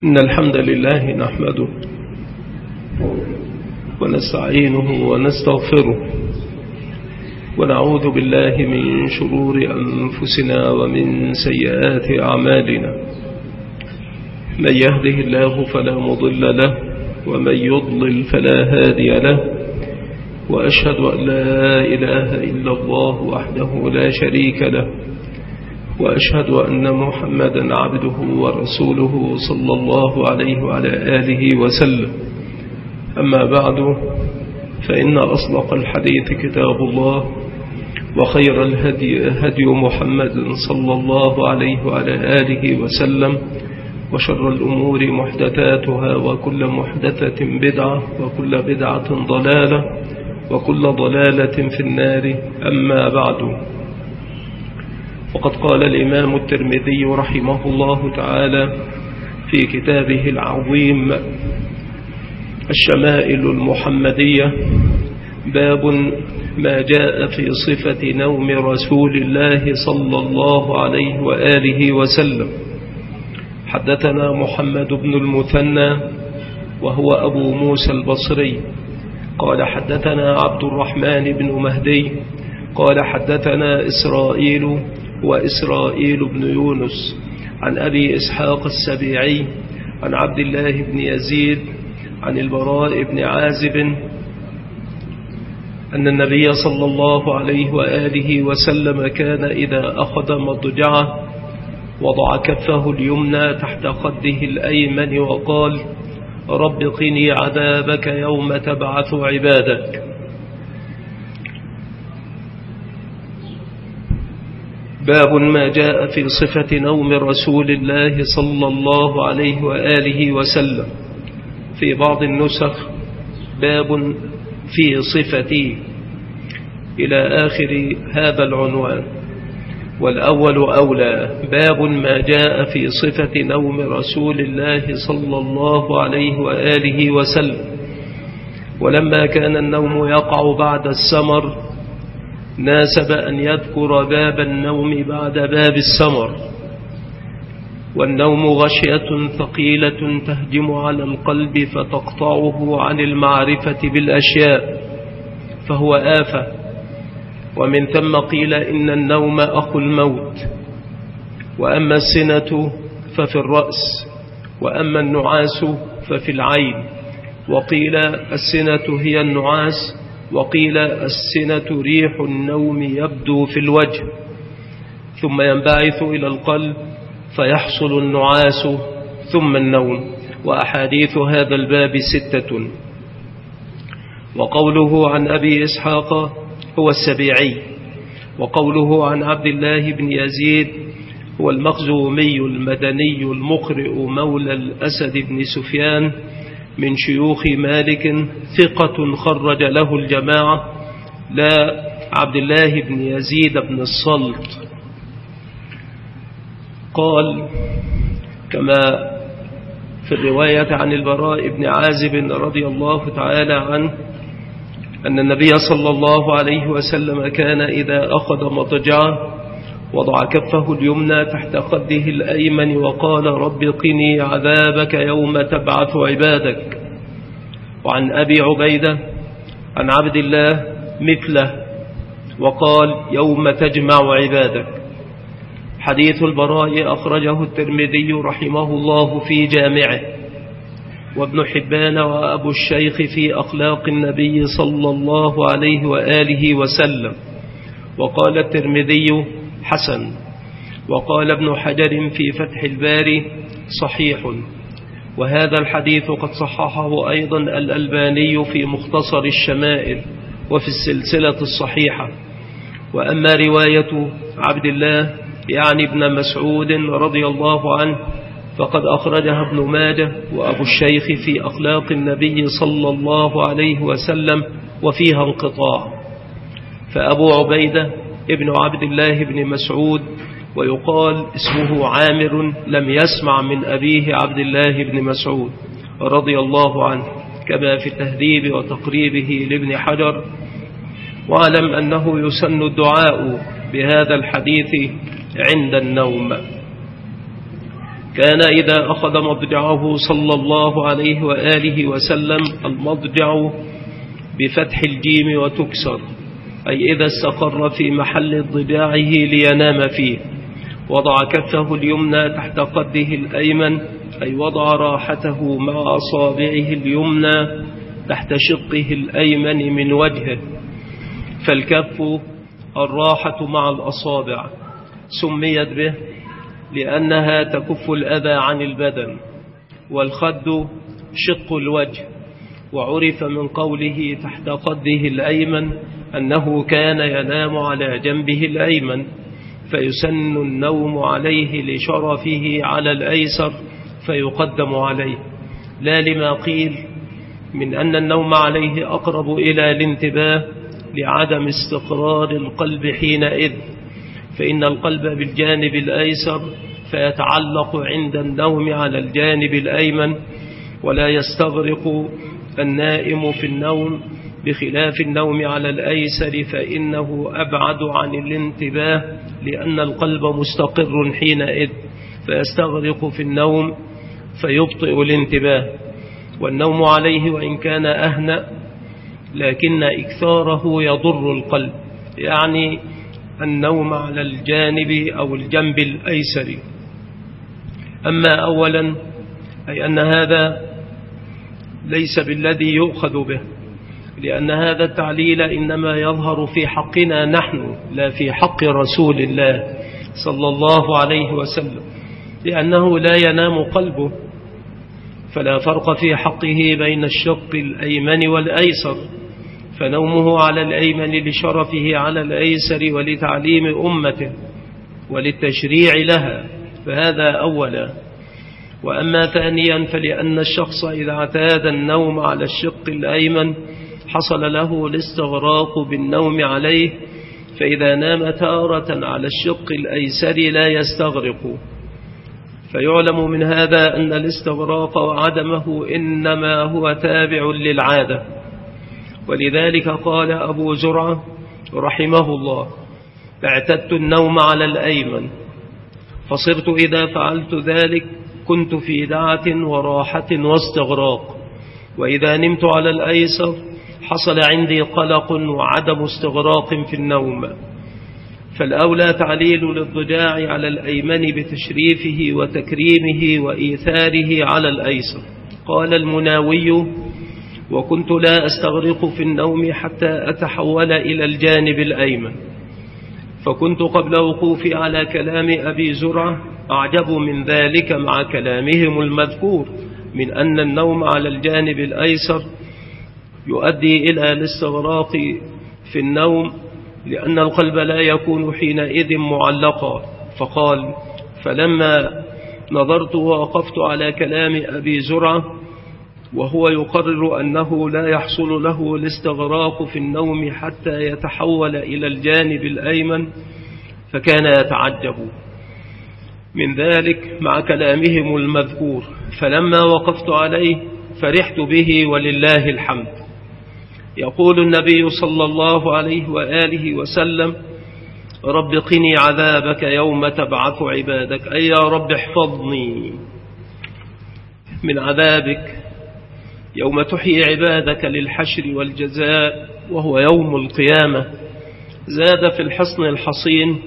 إن الحمد لله نحمده ونستعينه ونستغفره ونعوذ بالله من شرور أنفسنا ومن سيئات أعمالنا. من يهده الله فلا مضل له ومن يضلل فلا هادي له، وأشهد أن لا إله إلا الله وحده لا شريك له، وأشهد أن محمدا عبده ورسوله صلى الله عليه وعلى آله وسلم. أما بعد، فإن أصدق الحديث كتاب الله، وخير الهدي هدي محمد صلى الله عليه وعلى آله وسلم، وشر الأمور محدثاتها، وكل محدثة بدعة، وكل بدعة ضلالة، وكل ضلالة في النار. أما بعد، وقد قال الإمام الترمذي رحمه الله تعالى في كتابه العظيم الشمائل المحمدية: باب ما جاء في صفة نوم رسول الله صلى الله عليه وآله وسلم. حدثنا محمد بن المثنى وهو أبو موسى البصري قال حدثنا عبد الرحمن بن مهدي قال حدثنا إسرائيل بن يونس عن أبي إسحاق السبيعي عن عبد الله بن يزيد عن البراء بن عازب أن النبي صلى الله عليه وآله وسلم كان إذا أخذ مضجعه وضع كفه اليمنى تحت خده الأيمن وقال: رب قني عذابك يوم تبعث عبادك. باب ما جاء في صفة نوم رسول الله صلى الله عليه وآله وسلم. في بعض النسخ باب في صفتي إلى آخر هذا العنوان، والأول أولى: باب ما جاء في صفة نوم رسول الله صلى الله عليه وآله وسلم. ولما كان النوم يقع بعد السمر ناسب أن يذكر باب النوم بعد باب السمر. والنوم غشية ثقيلة تهجم على القلب فتقطعه عن المعرفة بالأشياء، فهو آفة. ومن ثم قيل إن النوم أخو الموت، وأما السنة ففي الرأس، وأما النعاس ففي العين. وقيل السنة هي النعاس، وقيل السنة ريح النوم يبدو في الوجه ثم ينبعث إلى القلب فيحصل النعاس ثم النوم. وأحاديث هذا الباب 6. وقوله عن أبي إسحاق هو السبيعي، وقوله عن عبد الله بن يزيد هو المخزومي المدني المقرئ مولى الأسد بن سفيان من شيوخ مالك، ثقة خرج له الجماعة، لا عبد الله بن يزيد بن الصلت. قال كما في الرواية عن البراء بن عازب رضي الله تعالى عنه أن النبي صلى الله عليه وسلم كان إذا أخذ مضجعه وضع كفه اليمنى تحت خده الأيمن وقال: رب قني عذابك يوم تبعث عبادك. وعن أبي عبيدة عن عبد الله مثله وقال: يوم تجمع عبادك. حديث البراء أخرجه الترمذي رحمه الله في جامعه، وابن حبان وأبو الشيخ في أخلاق النبي صلى الله عليه وآله وسلم. وقال الترمذي: حسن. وقال ابن حجر في فتح الباري: صحيح. وهذا الحديث قد صححه أيضا الألباني في مختصر الشمائل وفي السلسلة الصحيحة. وأما رواية عبد الله يعني ابن مسعود رضي الله عنه فقد أخرجها ابن ماجه وأبو الشيخ في أخلاق النبي صلى الله عليه وسلم، وفيها انقطاع. فأبو عبيدة ابن عبد الله بن مسعود، ويقال اسمه عامر، لم يسمع من أبيه عبد الله بن مسعود رضي الله عنه، كما في التهذيب وتقريبه لابن حجر. واعلم أنه يسن الدعاء بهذا الحديث عند النوم. كان إذا أخذ مضجعه صلى الله عليه وآله وسلم، المضجع بفتح الجيم وتكسر، أي إذا استقر في محل اضطجاعه لينام فيه، وضع كفه اليمنى تحت قده الأيمن، أي وضع راحته مع أصابعه اليمنى تحت شقه الأيمن من وجهه، فالكف الراحة مع الأصابع، سميت به لأنها تكف الأذى عن البدن، والخد شق الوجه، وعرف من قوله تحت قده الأيمن أنه كان ينام على جنبه الأيمن، فيسن النوم عليه لشرفه على الأيسر فيقدم عليه، لا لما قيل من أن النوم عليه أقرب إلى الانتباه لعدم استقرار القلب حينئذ، فإن القلب بالجانب الأيسر فيتعلق عند النوم على الجانب الأيمن، ولا يستغرق النائم في النوم، بخلاف النوم على الأيسر فإنه أبعد عن الانتباه، لأن القلب مستقر حينئذ فيستغرق في النوم فيبطئ الانتباه. والنوم عليه وإن كان أهنأ لكن إكثاره يضر القلب، يعني النوم على الجانب أو الجنب الأيسر. أما أولا أي أن هذا ليس بالذي يؤخذ به، لأن هذا التعليل إنما يظهر في حقنا نحن لا في حق رسول الله صلى الله عليه وسلم، لأنه لا ينام قلبه، فلا فرق في حقه بين الشق الأيمن والأيسر، فنومه على الأيمن لشرفه على الأيسر ولتعليم أمته وللتشريع لها، فهذا أولا. وأما ثانيا فلأن الشخص إذا اعتاد النوم على الشق الأيمن حصل له الاستغراق بالنوم عليه، فإذا نام تارة على الشق الأيسر لا يستغرق، فيعلم من هذا أن الاستغراق وعدمه إنما هو تابع للعادة. ولذلك قال أبو زرعة رحمه الله: اعتدت النوم على الأيمن، فصرت إذا فعلت ذلك كنت في دعة وراحة واستغراق، وإذا نمت على الأيسر حصل عندي قلق وعدم استغراق في النوم. فالأولى تعليل الاضطجاع على الأيمن بتشريفه وتكريمه وإيثاره على الأيسر. قال المناوي: وكنت لا أستغرق في النوم حتى أتحول إلى الجانب الأيمن، فكنت قبل وقوفي على كلام أبي زرعة أعجب من ذلك مع كلامهم المذكور من أن النوم على الجانب الأيسر يؤدي إلى الاستغراق في النوم، لأن القلب لا يكون حينئذ معلقا. فقال: فلما نظرت ووقفت على كلام أبي زرعة وهو يقرر أنه لا يحصل له الاستغراق في النوم حتى يتحول إلى الجانب الأيمن، فكان يتعجب من ذلك مع كلامهم المذكور، فلما وقفت عليه فرحت به ولله الحمد. يقول النبي صلى الله عليه وآله وسلم: رب قني عذابك يوم تبعث عبادك، أي يا رب احفظني من عذابك يوم تحيي عبادك للحشر والجزاء وهو يوم القيامة. زاد في الحصن الحصين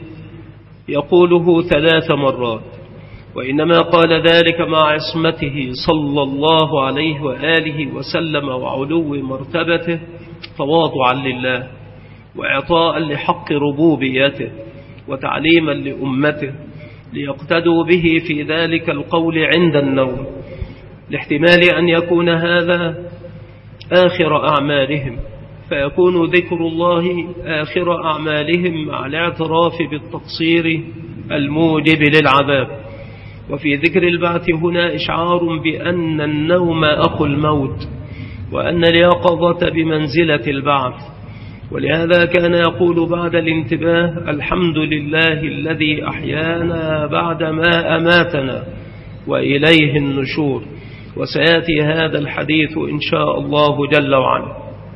يقوله 3 مرات، وإنما قال ذلك مع عصمته صلى الله عليه وآله وسلم وعلو مرتبته، تواضعا لله وإعطاء لحق ربوبيته وتعليما لأمته، ليقتدوا به في ذلك القول عند النوم، لاحتمال أن يكون هذا آخر أعمالهم، فيكون ذكر الله آخر أعمالهم مع الاعتراف بالتقصير الموجب للعذاب. وفي ذكر البعث هنا إشعار بأن النوم أخو الموت، وأن اليقظة بمنزلة البعث، ولهذا كان يقول بعد الانتباه: الحمد لله الذي أحيانا بعد ما أماتنا وإليه النشور. وسيأتي هذا الحديث إن شاء الله جل وعلا.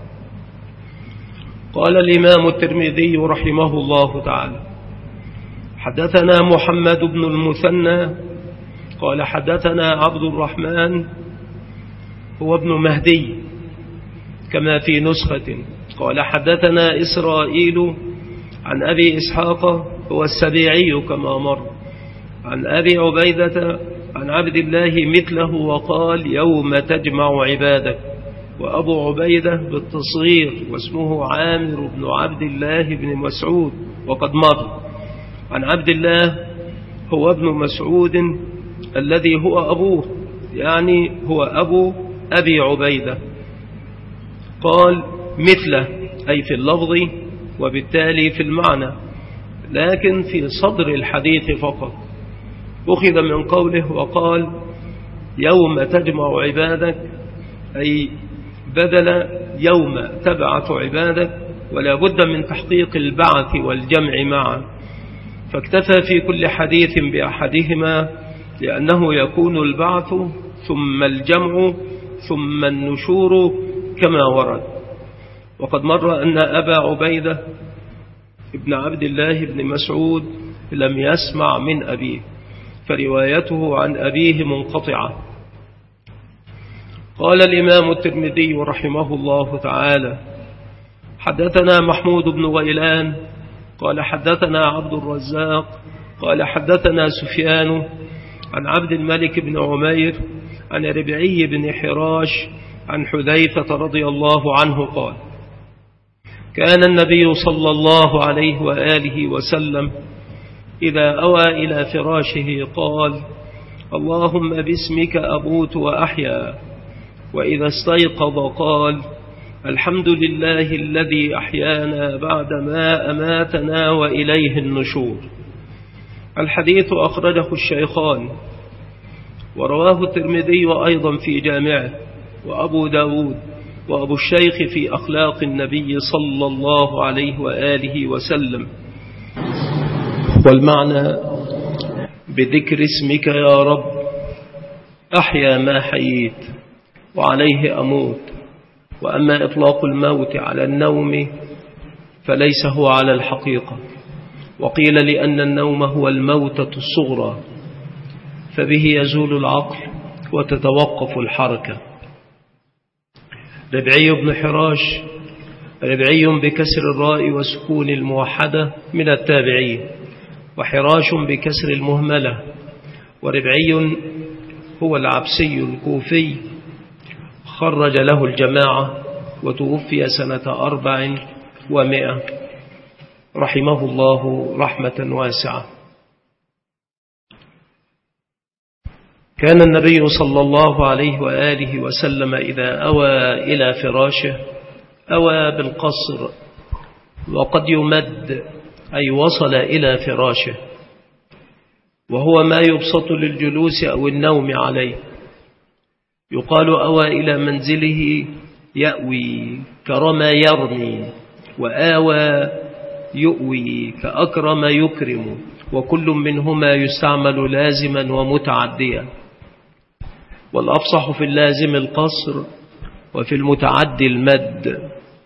قال الإمام الترمذي رحمه الله تعالى: حدثنا محمد بن المثنى قال حدثنا عبد الرحمن هو ابن مهدي كما في نسخة. قال حدثنا إسرائيل عن أبي إسحاق هو السبيعي كما مر عن أبي عبيدة عن عبد الله مثله وقال يوم تجمع عبادك. وأبو عبيدة بالتصغير واسمه عامر بن عبد الله بن مسعود وقد مر عن عبد الله هو ابن مسعود الذي هو أبوه، يعني هو أبو أبي عبيدة. قال مثله أي في اللفظ وبالتالي في المعنى، لكن في صدر الحديث فقط أخذ من قوله وقال يوم تجمع عبادك، أي بدل يوم تبعث عبادك، ولا بد من تحقيق البعث والجمع معا، فاكتفى في كل حديث بأحدهما لأنه يكون البعث ثم الجمع ثم النشور كما ورد. وقد مر أن أبا عبيدة ابن عبد الله بن مسعود لم يسمع من أبيه، فروايته عن أبيه منقطعة. قال الإمام الترمذي رحمه الله تعالى حدثنا محمود بن غيلان قال حدثنا عبد الرزاق قال حدثنا سفيان عن عبد الملك بن عمير عن ربعي بن حراش عن حذيفة رضي الله عنه قال كان النبي صلى الله عليه وآله وسلم إذا أوى إلى فراشه قال اللهم باسمك أموت وأحيا، وإذا استيقظ قال الحمد لله الذي أحيانا بعدما أماتنا وإليه النشور. الحديث أخرجه الشيخان، ورواه الترمذي أيضا في جامعه، وأبو داود، وأبو الشيخ في أخلاق النبي صلى الله عليه وآله وسلم. والمعنى بذكر اسمك يا رب أحيا ما حييت وعليه أموت. وأما إطلاق الموت على النوم فليس هو على الحقيقة، وقيل لأن النوم هو الموتة الصغرى، فبه يزول العقل وتتوقف الحركة. ربعي بن حراش، ربعي بكسر الراء وسكون الموحدة من التابعين، وحراش بكسر المهملة، وربعي هو العبسي الكوفي، خرج له الجماعة وتوفي سنة 400 رحمه الله رحمة واسعة. كان النبي صلى الله عليه وآله وسلم إذا أوى إلى فراشه أوى بالقصر، وقد يمد أي وصل إلى فراشه، وهو ما يبسط للجلوس أو النوم عليه. يقال أوى إلى منزله يأوي كرم يرمي، وآوى يؤوي كأكرم يكرم، وكل منهما يستعمل لازما ومتعديا، والأفصح في اللازم القصر وفي المتعدي المد.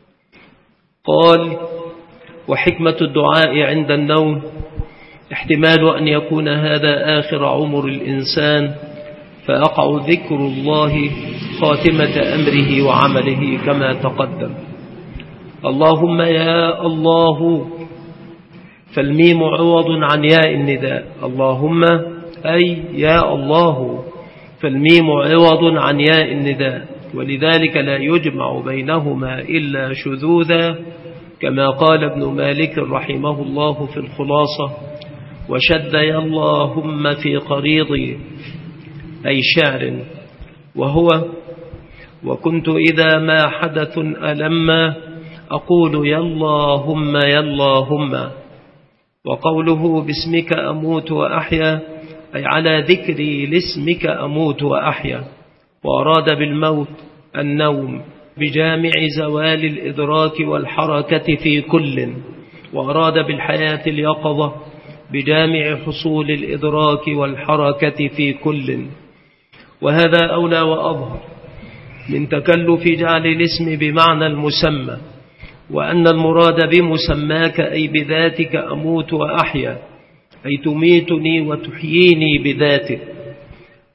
قال وحكمة الدعاء عند النوم احتمال أن يكون هذا آخر عمر الإنسان، فيقع ذكر الله خاتمة أمره وعمله كما تقدم. اللهم يا الله، فالميم عوض عن ياء النداء، اللهم أي يا الله، فالميم عوض عن ياء النداء، ولذلك لا يجمع بينهما إلا شذوذا، كما قال ابن مالك رحمه الله في الخلاصة وشد يا اللهم في قريضي أي شعر، وهو وكنت إذا ما حدث ألما أقول يا اللهم يا اللهم. وقوله باسمك أموت وأحيا أي على ذكري لاسمك أموت وأحيا، وأراد بالموت النوم بجامع زوال الإدراك والحركة في كل، وأراد بالحياة اليقظة بجامع حصول الإدراك والحركة في كل. وهذا أولى وأظهر من تكلف جعل الاسم بمعنى المسمى، وأن المراد بمسماك أي بذاتك أموت وأحيا، أي تميتني وتحييني بذاتك،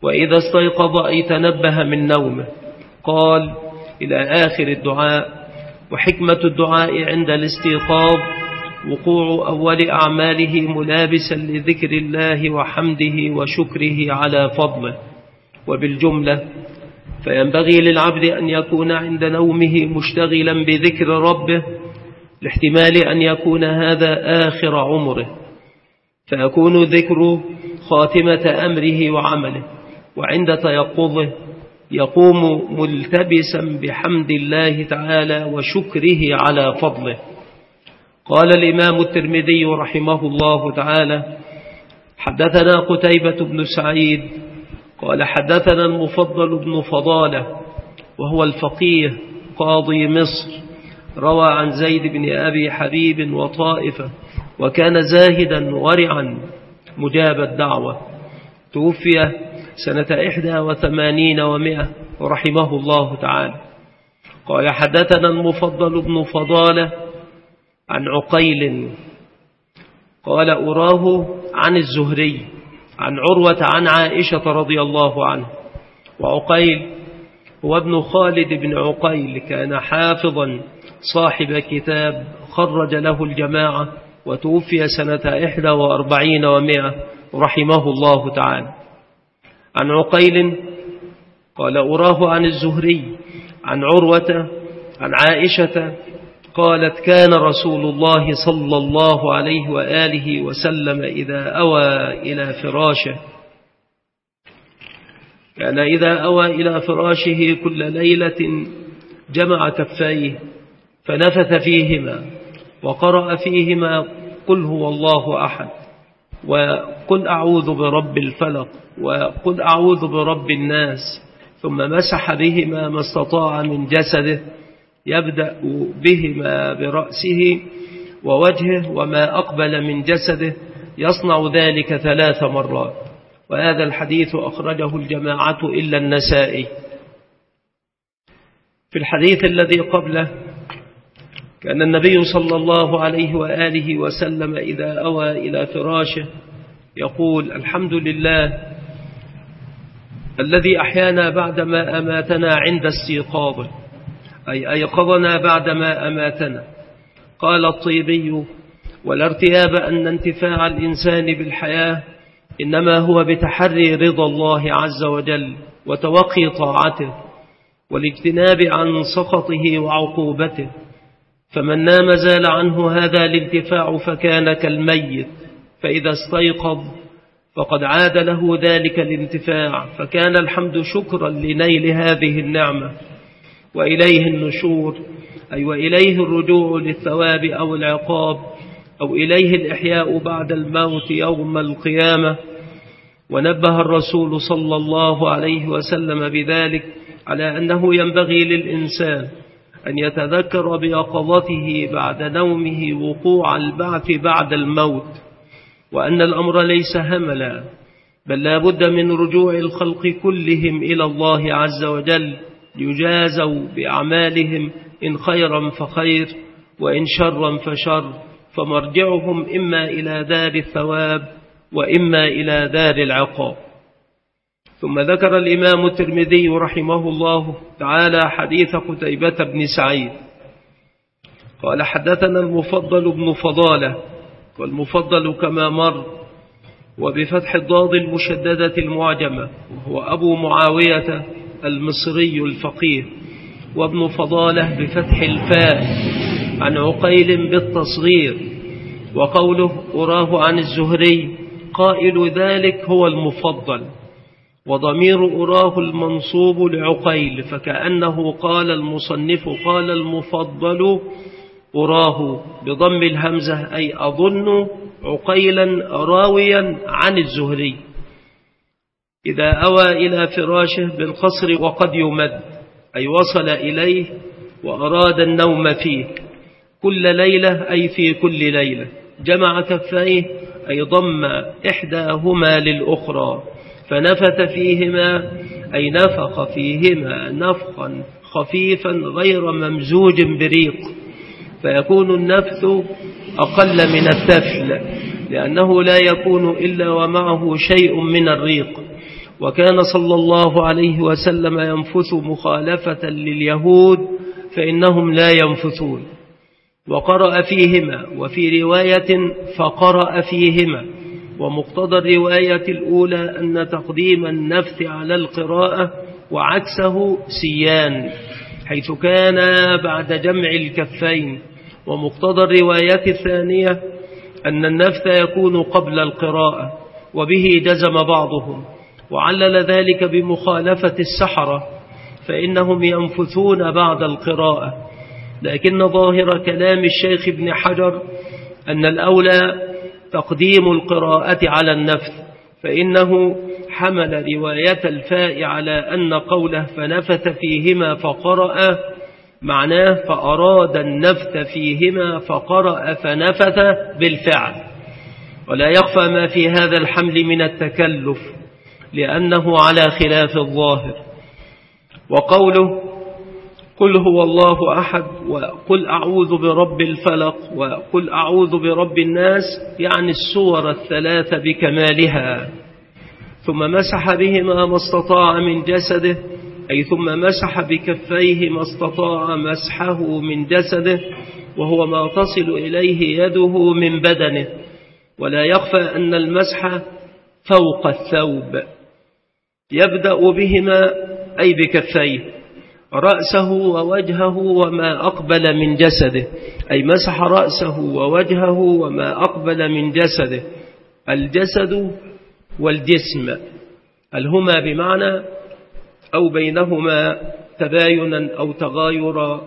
وإذا استيقظ أي تنبه من نومه. قال إلى آخر الدعاء. وحكمة الدعاء عند الاستيقاظ وقوع أول أعماله ملابسا لذكر الله وحمده وشكره على فضله. وبالجملة فينبغي للعبد أن يكون عند نومه مشتغلا بذكر ربه، لاحتمال أن يكون هذا آخر عمره، فيكون ذكر خاتمة أمره وعمله. وعند تيقظه يقوم ملتبسا بحمد الله تعالى وشكره على فضله. قال الإمام الترمذي رحمه الله تعالى: حدثنا قتيبة بن سعيد قال حدثنا المفضل بن فضالة وهو الفقيه قاضي مصر، روى عن زيد بن أبي حبيب وطائفة، وكان زاهدا ورعا مجاب الدعوة، توفي سنة 81 و100 رحمه الله تعالى. قال حدثنا المفضل بن فضالة عن عقيل قال أراه عن الزهري عن عروة عن عائشة رضي الله عنه. وعقيل هو ابن خالد بن عقيل، كان حافظا صاحب كتاب خرج له الجماعة، وتوفي سنة 41 و100 رحمه الله تعالى. عن عقيل قال أراه عن الزهري عن عروة عن عائشة قالت: كان رسول الله صلى الله عليه وآله وسلم إذا أوى إلى فراشه كل ليلة جمع كفيه فنفث فيهما وقرأ فيهما قل هو الله أحد وقل أعوذ برب الفلق وقل أعوذ برب الناس، ثم مسح بهما ما استطاع من جسده، يبدأ بهما برأسه ووجهه وما أقبل من جسده، يصنع ذلك 3 مرات. وهذا الحديث أخرجه الجماعة إلا النسائي. في الحديث الذي قبله كان النبي صلى الله عليه وآله وسلم إذا أوى إلى فراشه يقول: الحمد لله الذي أحيانا بعدما أماتنا عند استيقاظه، أي أيقظنا بعدما أماتنا. قال الطيبي: ولا ارتياب أن انتفاع الإنسان بالحياة إنما هو بتحري رضا الله عز وجل وتوقي طاعته والاجتناب عن سخطه وعقوبته، فمن نام زال عنه هذا الانتفاع فكان كالميت، فإذا استيقظ فقد عاد له ذلك الانتفاع، فكان الحمد شكرا لنيل هذه النعمة. وإليه النشور، أي وإليه الرجوع للثواب أو العقاب، أو إليه الإحياء بعد الموت يوم القيامة. ونبه الرسول صلى الله عليه وسلم بذلك على أنه ينبغي للإنسان أن يتذكر بيقظته بعد نومه وقوع البعث بعد الموت، وأن الأمر ليس هملا، بل لا بد من رجوع الخلق كلهم إلى الله عز وجل ليجازوا بأعمالهم، إن خيرا فخير وإن شرا فشر، فمرجعهم إما إلى دار الثواب وإما إلى دار العقاب. ثم ذكر الإمام الترمذي رحمه الله تعالى حديث قتيبة بن سعيد قال حدثنا المفضل بن فضالة، والمفضل كما مر وبفتح الضاد المشددة المعجمة، وهو أبو معاوية المصري الفقيه، وابن فضالة بفتح الفاء، عن عقيل بالتصغير. وقوله أراه عن الزهري قائل ذلك هو المفضل، وضمير أراه المنصوب لعقيل، فكأنه قال المصنف قال المفضل أراه بضم الهمزة، أي أظن عقيلا راويا عن الزهري. إذا أوى إلى فراشه بالقصر وقد يمد، أي وصل إليه وأراد النوم فيه كل ليلة، أي في كل ليلة. جمع كفيه، أي ضم إحداهما للأخرى، فنفث فيهما، أي نفخ فيهما نفخا خفيفا غير ممزوج بريق، فيكون النفث أقل من التفل، لأنه لا يكون إلا ومعه شيء من الريق. وكان صلى الله عليه وسلم ينفث مخالفة لليهود فإنهم لا ينفثون، وقرأ فيهما، وفي رواية فقرأ فيهما. ومقتضى الرواية الأولى أن تقديم النفث على القراءة وعكسه سيان، حيث كان بعد جمع الكفين. ومقتضى الرواية الثانية أن النفث يكون قبل القراءة، وبه جزم بعضهم، وعلل ذلك بمخالفة السحرة فإنهم ينفثون بعد القراءة. لكن ظاهر كلام الشيخ ابن حجر أن الأولى تقديم القراءة على النفث، فإنه حمل رواية الفاء على أن قوله فنفث فيهما فقرأ معناه فأراد النفث فيهما فقرأ فنفث بالفعل. ولا يخفى ما في هذا الحمل من التكلف، لأنه على خلاف الظاهر. وقوله قل هو الله أحد وقل أعوذ برب الفلق وقل أعوذ برب الناس، يعني السور الثلاث بكمالها. ثم مسح بهما ما استطاع من جسده، أي ثم مسح بكفيه ما استطاع مسحه من جسده، وهو ما تصل إليه يده من بدنه. ولا يخفى أن المسح فوق الثوب، يبدأ بهما أي بكفيه رأسه ووجهه وما أقبل من جسده، أي مسح رأسه ووجهه وما أقبل من جسده. الجسد والجسم هل هما بمعنى أو بينهما تباينا أو تغايرا؟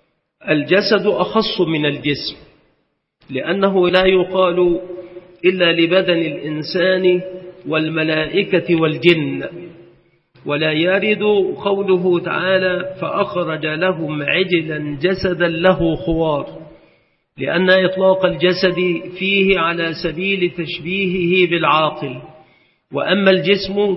الجسد أخص من الجسم، لأنه لا يقال إلا لبدن الإنسان والملائكة والجن. ولا يرد قوله تعالى فأخرج لهم عجلا جسدا له خوار، لأن إطلاق الجسد فيه على سبيل تشبيهه بالعاقل. وأما الجسم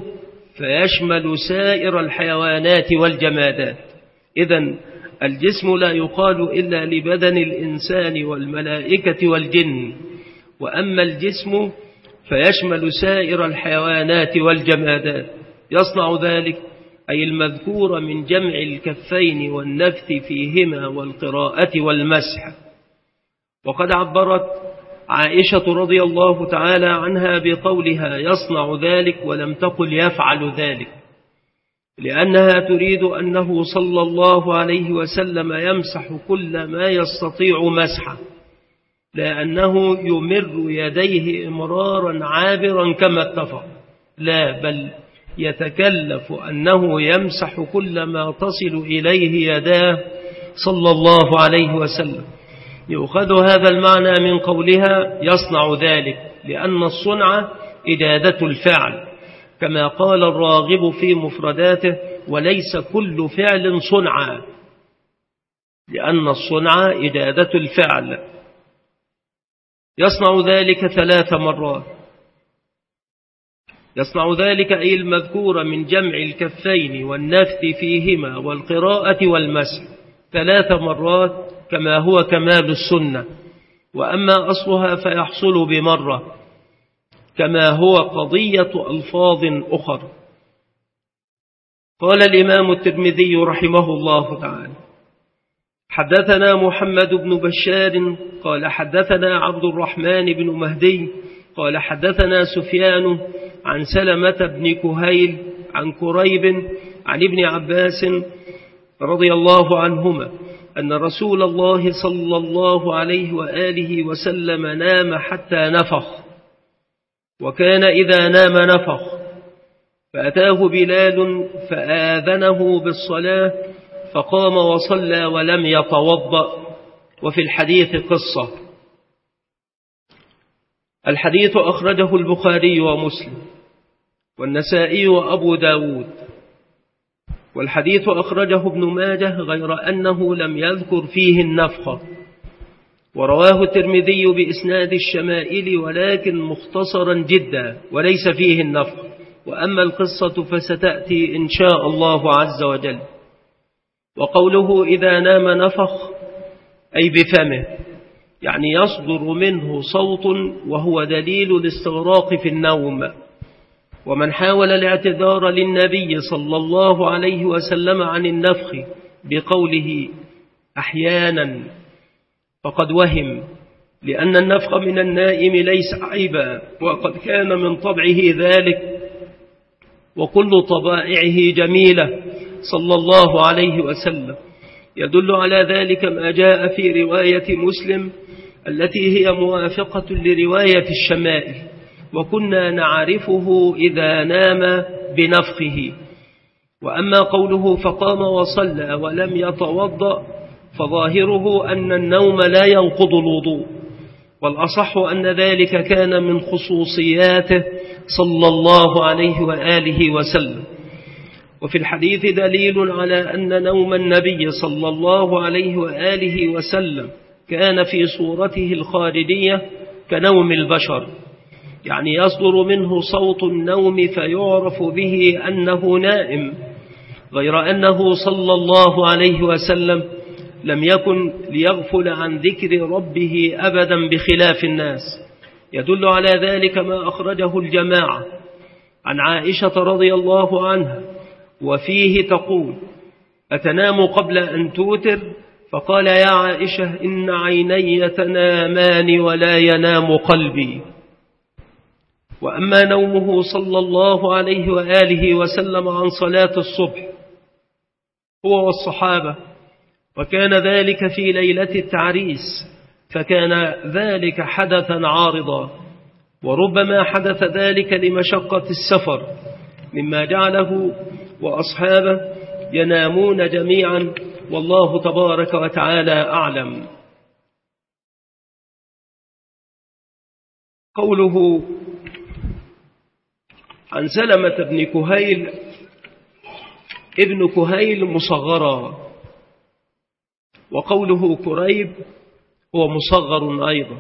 فيشمل سائر الحيوانات والجمادات. إذن الجسم لا يقال إلا لبدن الإنسان والملائكة والجن، وأما الجسم فيشمل سائر الحيوانات والجمادات. يصنع ذلك أي المذكور من جمع الكفين والنفث فيهما والقراءة والمسح. وقد عبرت عائشة رضي الله تعالى عنها بقولها يصنع ذلك ولم تقل يفعل ذلك، لأنها تريد أنه صلى الله عليه وسلم يمسح كل ما يستطيع مسحه، لا أنه يمر يديه إمرارا عابرا كما اتفق، لا بل يتكلف أنه يمسح كل ما تصل إليه يداه صلى الله عليه وسلم. يؤخذ هذا المعنى من قولها يصنع ذلك، لأن الصنع إجادة الفعل، كما قال الراغب في مفرداته وليس كل فعل صنعا، لأن الصنع إجادة الفعل. يصنع ذلك 3 مرات. يصنع ذلك أي المذكور من جمع الكفين والنفث فيهما والقراءة والمسح 3 مرات كما هو كمال السنة. وأما أصلها فيحصل بمرة، كما هو قضية ألفاظ أخر. قال الإمام الترمذي رحمه الله تعالى حدثنا محمد بن بشار قال حدثنا عبد الرحمن بن مهدي قال حدثنا سفيان عن سلمة بن كهيل عن كريب عن ابن عباس رضي الله عنهما أن رسول الله صلى الله عليه وآله وسلم نام حتى نفخ، وكان إذا نام نفخ، فأتاه بلال فآذنه بالصلاة فقام وصلى ولم يتوضأ. وفي الحديث قصة. الحديث أخرجه البخاري ومسلم والنسائي وأبو داود، والحديث أخرجه ابن ماجه غير أنه لم يذكر فيه النفخ، ورواه الترمذي بإسناد الشمائل ولكن مختصرا جدا وليس فيه النفخ. وأما القصة فستأتي إن شاء الله عز وجل. وقوله إذا نام نفخ أي بفمه، يعني يصدر منه صوت، وهو دليل الاستغراق في النوم. ومن حاول الاعتذار للنبي صلى الله عليه وسلم عن النفخ بقوله أحيانا فقد وهم، لأن النفخ من النائم ليس عيبا، وقد كان من طبعه ذلك، وكل طبائعه جميلة صلى الله عليه وسلم. يدل على ذلك ما جاء في رواية مسلم التي هي موافقة لرواية الشمائل: وكنا نعرفه إذا نام بنفخه. وأما قوله فقام وصلى ولم يتوضأ فظاهره أن النوم لا ينقض الوضوء، والأصح أن ذلك كان من خصوصياته صلى الله عليه وآله وسلم. وفي الحديث دليل على أن نوم النبي صلى الله عليه وآله وسلم كان في صورته الخارجية كنوم البشر، يعني يصدر منه صوت النوم فيعرف به أنه نائم، غير أنه صلى الله عليه وسلم لم يكن ليغفل عن ذكر ربه أبدا بخلاف الناس. يدل على ذلك ما أخرجه الجماعة عن عائشة رضي الله عنها، وفيه تقول: أتنام قبل أن توتر؟ فقال: يا عائشة إن عيني تنامان ولا ينام قلبي. وأما نومه صلى الله عليه وآله وسلم عن صلاة الصبح هو والصحابة، وكان ذلك في ليلة التعريس، فكان ذلك حدثا عارضا، وربما حدث ذلك لمشقة السفر، مما جعله وأصحابه ينامون جميعا، والله تبارك وتعالى أعلم. قوله عن سلمة بن كهيل ابن كهيل مصغرا، وقوله كريب هو مصغر أيضا.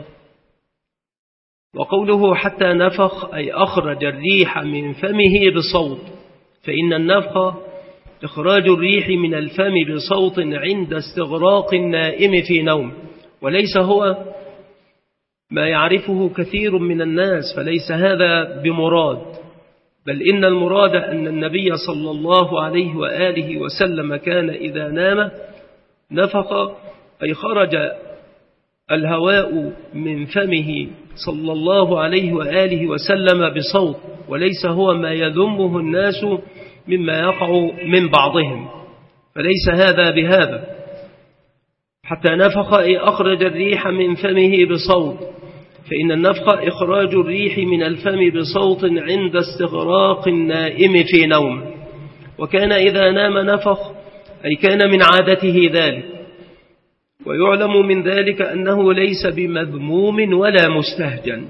وقوله حتى نفخ أي أخرج الريح من فمه بصوت، فإن النفخ إخراج الريح من الفم بصوت عند استغراق النائم في نوم، وليس هو ما يعرفه كثير من الناس، فليس هذا بمراد، بل إن المراد أن النبي صلى الله عليه وآله وسلم كان إذا نام نفخ، أي خرج الهواء من فمه صلى الله عليه وآله وسلم بصوت، وليس هو ما يذمه الناس مما يقع من بعضهم، فليس هذا بهذا. حتى نفخ أي أخرج الريح من فمه بصوت، فإن النفخ إخراج الريح من الفم بصوت عند استغراق النائم في نوم، وكان إذا نام نفخ أي كان من عادته ذلك. ويعلم من ذلك أنه ليس بمذموم ولا مستهجن.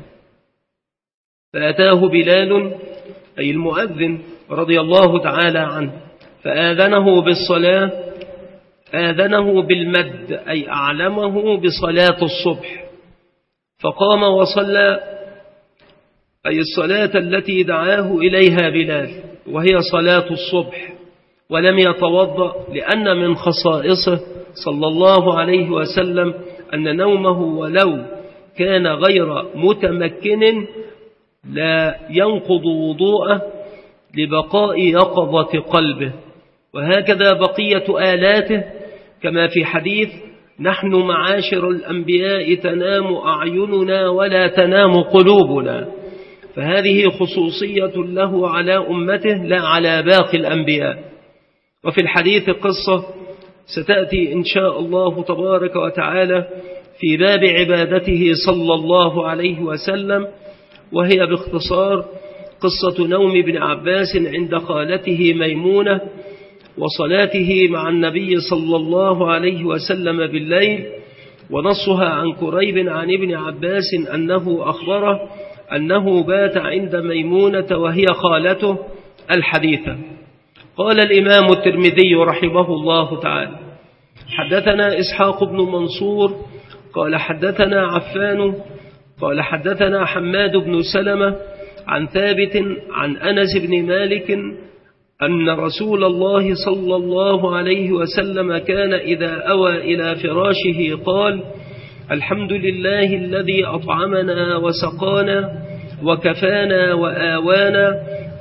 فأتاه بلال أي المؤذن رضي الله تعالى عنه فآذنه بالصلاة، آذنه بالمد أي أعلمه بصلاة الصبح، فقام وصلى أي الصلاة التي دعاه إليها بلال، وهي صلاة الصبح، ولم يتوضأ، لأن من خصائصه صلى الله عليه وسلم أن نومه ولو كان غير متمكن لا ينقض وضوءه لبقاء يقظة قلبه، وهكذا بقية آلاته، كما في حديث: نحن معاشر الأنبياء تنام أعيننا ولا تنام قلوبنا، فهذه خصوصية له على أمته لا على باقي الأنبياء. وفي الحديث قصة ستأتي إن شاء الله تبارك وتعالى في باب عبادته صلى الله عليه وسلم، وهي باختصار قصة نوم ابن عباس عند خالته ميمونة، وصلاته مع النبي صلى الله عليه وسلم بالليل، ونصها عن كريب عن ابن عباس أنه أخبره أنه بات عند ميمونة وهي خالته الحديثة. قال الإمام الترمذي رحمه الله تعالى: حدثنا إسحاق بن منصور قال حدثنا عفان قال حدثنا حماد بن سلمة عن ثابت عن أنس بن مالك أن رسول الله صلى الله عليه وسلم كان إذا أوى إلى فراشه قال: الحمد لله الذي أطعمنا وسقانا وكفانا وآوانا،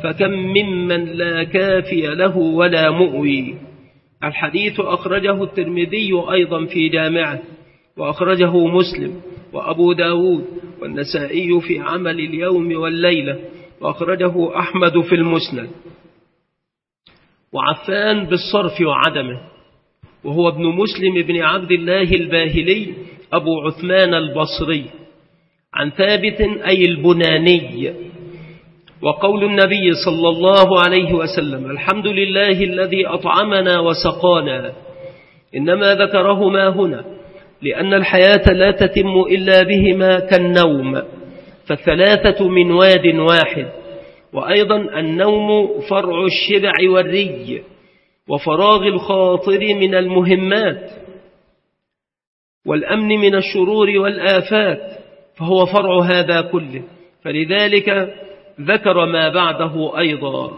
فكم ممن لا كافي له ولا مؤوي. الحديث أخرجه الترمذي أيضا في جامعه، وأخرجه مسلم وأبو داود والنسائي في عمل اليوم والليلة، وأخرجه أحمد في المسند. وعفان بالصرف وعدمه، وهو ابن مسلم بن عبد الله الباهلي أبو عثمان البصري، عن ثابت أي البناني. وقول النبي صلى الله عليه وسلم: الحمد لله الذي أطعمنا وسقانا، إنما ذكرهما هنا لأن الحياة لا تتم إلا بهما كالنوم، فالثلاثة من واد واحد. وأيضا النوم فرع الشبع والري وفراغ الخاطر من المهمات والأمن من الشرور والآفات، فهو فرع هذا كله، فلذلك ذكر ما بعده أيضا: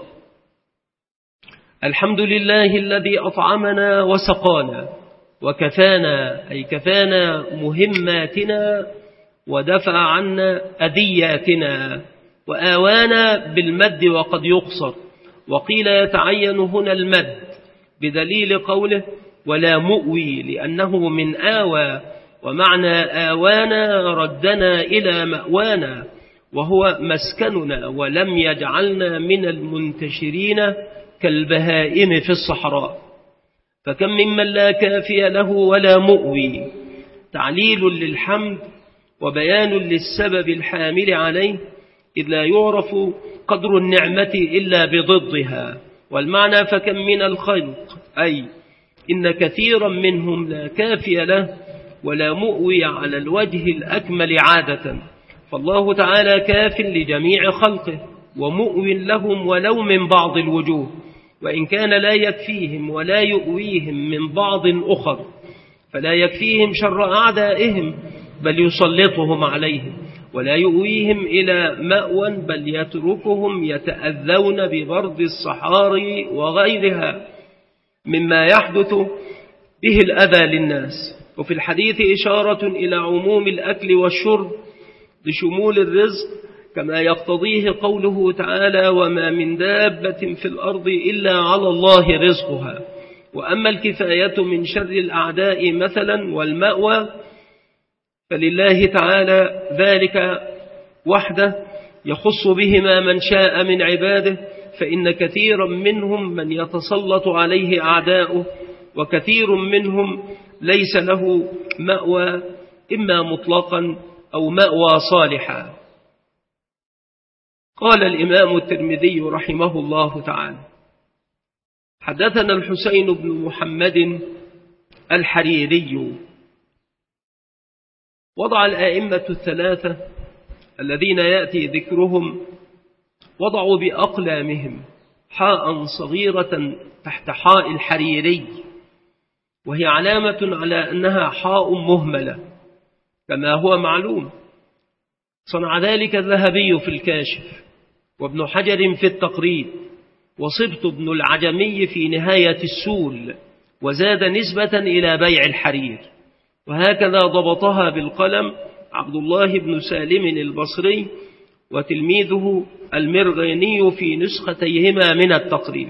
الحمد لله الذي أطعمنا وسقانا وكفانا، أي كفانا مهماتنا ودفع عنا أذياتنا، وآوانا بالمد وقد يقصر، وقيل يتعين هنا المد بدليل قوله: ولا مؤوي، لأنه من آوى، ومعنى آوانا ردنا إلى مأوانا، وهو مسكننا، ولم يجعلنا من المنتشرين كالبهائم في الصحراء. فكم ممن لا كافي له ولا مؤوي، تعليل للحمد وبيان للسبب الحامل عليه، إذ لا يعرف قدر النعمة إلا بضدها. والمعنى: فكم من الخلق، أي إن كثيرا منهم لا كافي له ولا مؤوي على الوجه الأكمل عادة، فالله تعالى كاف لجميع خلقه ومؤو لهم ولو من بعض الوجوه، وإن كان لا يكفيهم ولا يؤويهم من بعض أخر، فلا يكفيهم شر أعدائهم بل يسلطهم عليهم، ولا يؤويهم إلى مأوى بل يتركهم يتأذون ببرد الصحاري وغيرها مما يحدث به الأذى للناس. وفي الحديث إشارة إلى عموم الأكل والشرب لشمول الرزق، كما يقتضيه قوله تعالى: وما من دابة في الأرض إلا على الله رزقها. وأما الكفاية من شر الأعداء مثلا والمأوى فلله تعالى ذلك وحده، يخص بهما من شاء من عباده، فإن كثيرا منهم من يتسلط عليه أعداؤه، وكثير منهم ليس له مأوى إما مطلقا أو مأوى صالحا. قال الإمام الترمذي رحمه الله تعالى: حدثنا الحسين بن محمد الحريري. وضع الآئمة الثلاثة الذين يأتي ذكرهم وضعوا بأقلامهم حاء صغيرة تحت حاء الحريري، وهي علامة على أنها حاء مهملة كما هو معلوم. صنع ذلك الذهبي في الكاشف، وابن حجر في التقريب، وصبت ابن العجمي في نهاية السول، وزاد نسبة إلى بيع الحرير. وهكذا ضبطها بالقلم عبد الله بن سالم البصري وتلميذه المرغيني في نسختيهما من التقريب.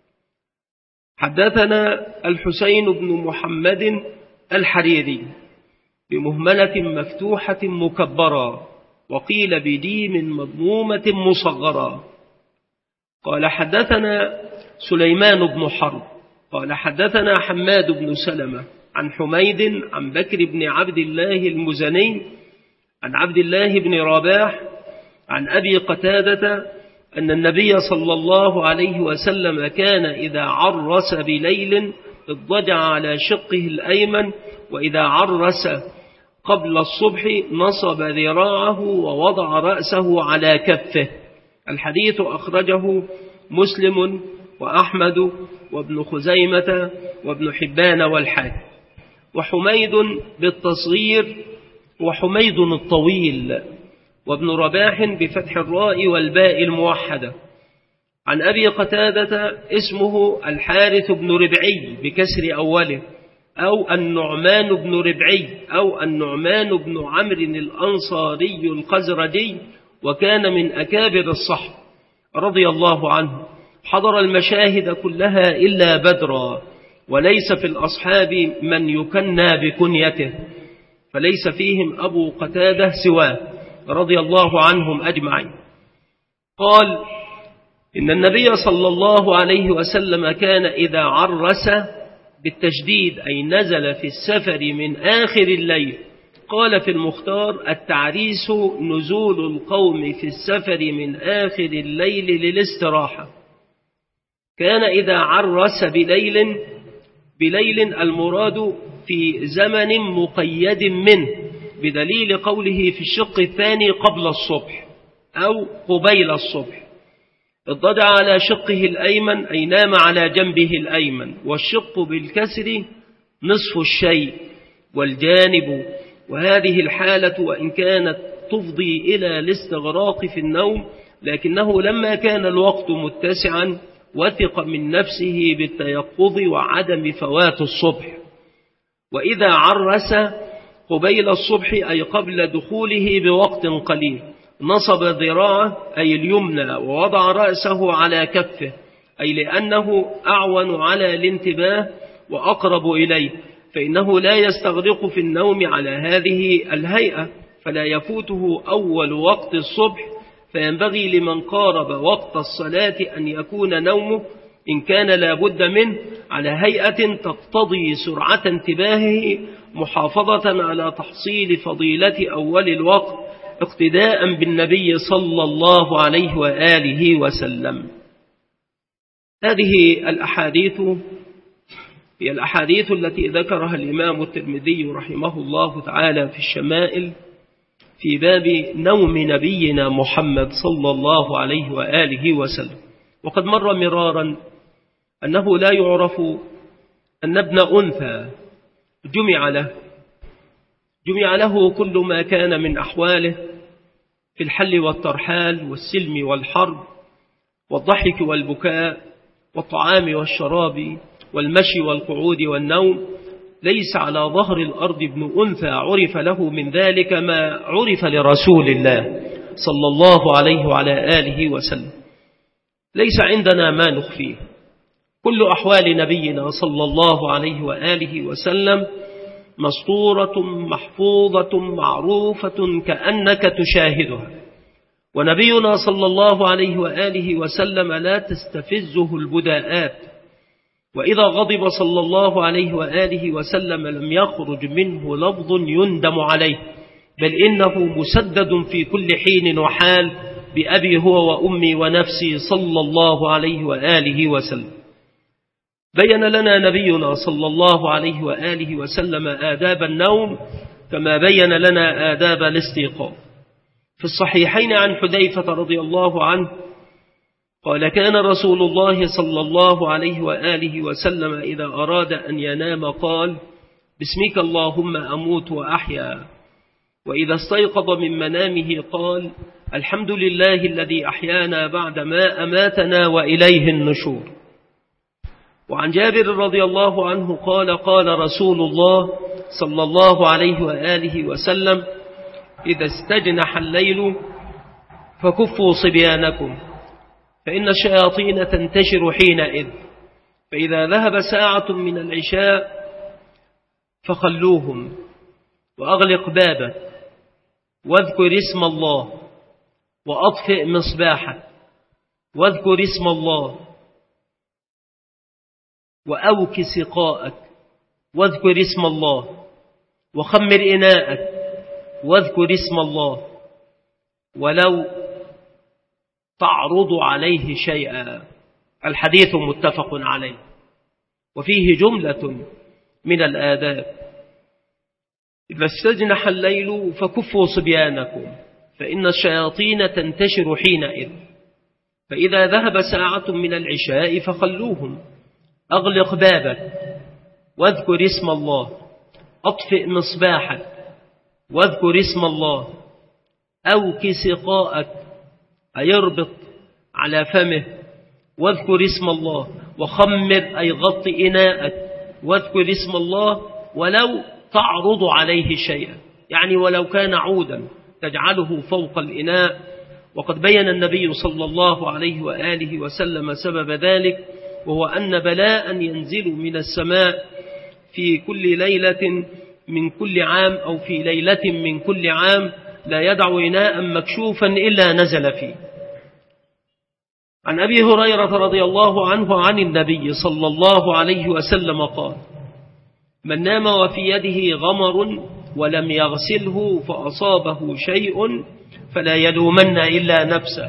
حدثنا الحسين بن محمد الحريري بمهملة مفتوحة مكبرة، وقيل بديم مضمومة مصغرة. قال حدثنا سليمان بن حرب قال حدثنا حماد بن سلمة عن حميد عن بكر بن عبد الله المزني عن عبد الله بن رباح عن أبي قتادة أن النبي صلى الله عليه وسلم كان إذا عرس بليل اضطجع على شقه الأيمن، وإذا عرس قبل الصبح نصب ذراعه ووضع رأسه على كفه. الحديث أخرجه مسلم وأحمد وابن خزيمة وابن حبان والحاكم. وحميد بالتصغير وحميد الطويل، وابن رباح بفتح الراء والباء الموحدة. عن أبي قتادة اسمه الحارث بن ربعي بكسر أوله، أو النعمان بن ربعي، أو النعمان بن عمرو الأنصاري الخزرجي، وكان من أكابر الصحب، رضي الله عنه حضر المشاهد كلها إلا بدرا، وليس في الأصحاب من يكنى بكنيته، فليس فيهم أبو قتادة سواه رضي الله عنهم أجمعين. قال إن النبي صلى الله عليه وسلم كان إذا عرس بالتشديد أي نزل في السفر من آخر الليل، قال في المختار التعريس نزول القوم في السفر من آخر الليل للاستراحة. كان إذا عرس بليل المراد في زمن مقيد منه، بدليل قوله في الشق الثاني قبل الصبح أو قبيل الصبح. اضطجع على شقه الأيمن أي نام على جنبه الأيمن، والشق بالكسر نصف الشيء والجانب، وهذه الحالة وإن كانت تفضي إلى الاستغراق في النوم، لكنه لما كان الوقت متسعا وثق من نفسه بالتيقظ وعدم فوات الصبح. وإذا عرس قبيل الصبح أي قبل دخوله بوقت قليل، نصب ذراعه أي اليمنى ووضع رأسه على كفه، أي لأنه أعون على الانتباه وأقرب إليه، فإنه لا يستغرق في النوم على هذه الهيئة، فلا يفوته أول وقت الصبح، فينبغي لمن قارب وقت الصلاة أن يكون نومه إن كان لا بد منه على هيئة تقتضي سرعة انتباهه، محافظة على تحصيل فضيلة أول الوقت اقتداء بالنبي صلى الله عليه وآله وسلم. هذه الأحاديث هي الأحاديث التي ذكرها الإمام الترمذي رحمه الله تعالى في الشمائل في باب نوم نبينا محمد صلى الله عليه وآله وسلم. وقد مر مرارا أنه لا يعرف أن ابن أنثى جمع له كل ما كان من أحواله في الحل والترحال والسلم والحرب والضحك والبكاء والطعام والشراب والمشي والقعود والنوم. ليس على ظهر الأرض ابن أنثى عرف له من ذلك ما عرف لرسول الله صلى الله عليه وعلى آله وسلم. ليس عندنا ما نخفيه، كل أحوال نبينا صلى الله عليه وآله وسلم مسطورة محفوظة معروفة كأنك تشاهدها. ونبينا صلى الله عليه وآله وسلم لا تستفزه البداءات، وإذا غضب صلى الله عليه وآله وسلم لم يخرج منه لفظ يندم عليه، بل إنه مسدد في كل حين وحال بأبي هو وأمي ونفسي صلى الله عليه وآله وسلم. بين لنا نبينا صلى الله عليه وآله وسلم آداب النوم كما بين لنا آداب الاستيقاظ. في الصحيحين عن حذيفة رضي الله عنه قال كان رسول الله صلى الله عليه وآله وسلم إذا أراد أن ينام قال بسمك اللهم أموت وأحيا، وإذا استيقظ من منامه قال الحمد لله الذي أحيانا بعدما أماتنا وإليه النشور. وعن جابر رضي الله عنه قال قال رسول الله صلى الله عليه وآله وسلم إذا استجنح الليل فكفوا صبيانكم فإن الشياطين تنتشر حينئذ، فإذا ذهب ساعة من العشاء فخلوهم وأغلق بابه واذكر اسم الله وأطفئ مصباحك واذكر اسم الله وأوك سقاءك واذكر اسم الله وخمر إناءك واذكر اسم الله ولو تعرض عليه شيئا. الحديث متفق عليه، وفيه جملة من الآداب. إذا استجنح الليل فكفوا صبيانكم فإن الشياطين تنتشر حينئذ، فإذا ذهب ساعة من العشاء فخلوهم، أغلق بابك واذكر اسم الله، أطفئ مصباحك واذكر اسم الله، أوك سقاءك أي اربط على فمه واذكر اسم الله، وخمر أي غط إناءك واذكر اسم الله، ولو تعرض عليه شيئا، يعني ولو كان عودا تجعله فوق الإناء وقد بين النبي صلى الله عليه وآله وسلم سبب ذلك، وهو أن بلاء ينزل من السماء في كل ليلة من كل عام، أو في ليلة من كل عام، لا يدع إناء مكشوفا إلا نزل فيه. عن أبي هريرة رضي الله عنه عن النبي صلى الله عليه وسلم قال: من نام وفي يده غمر ولم يغسله فأصابه شيء فلا يلومن إلا نفسه.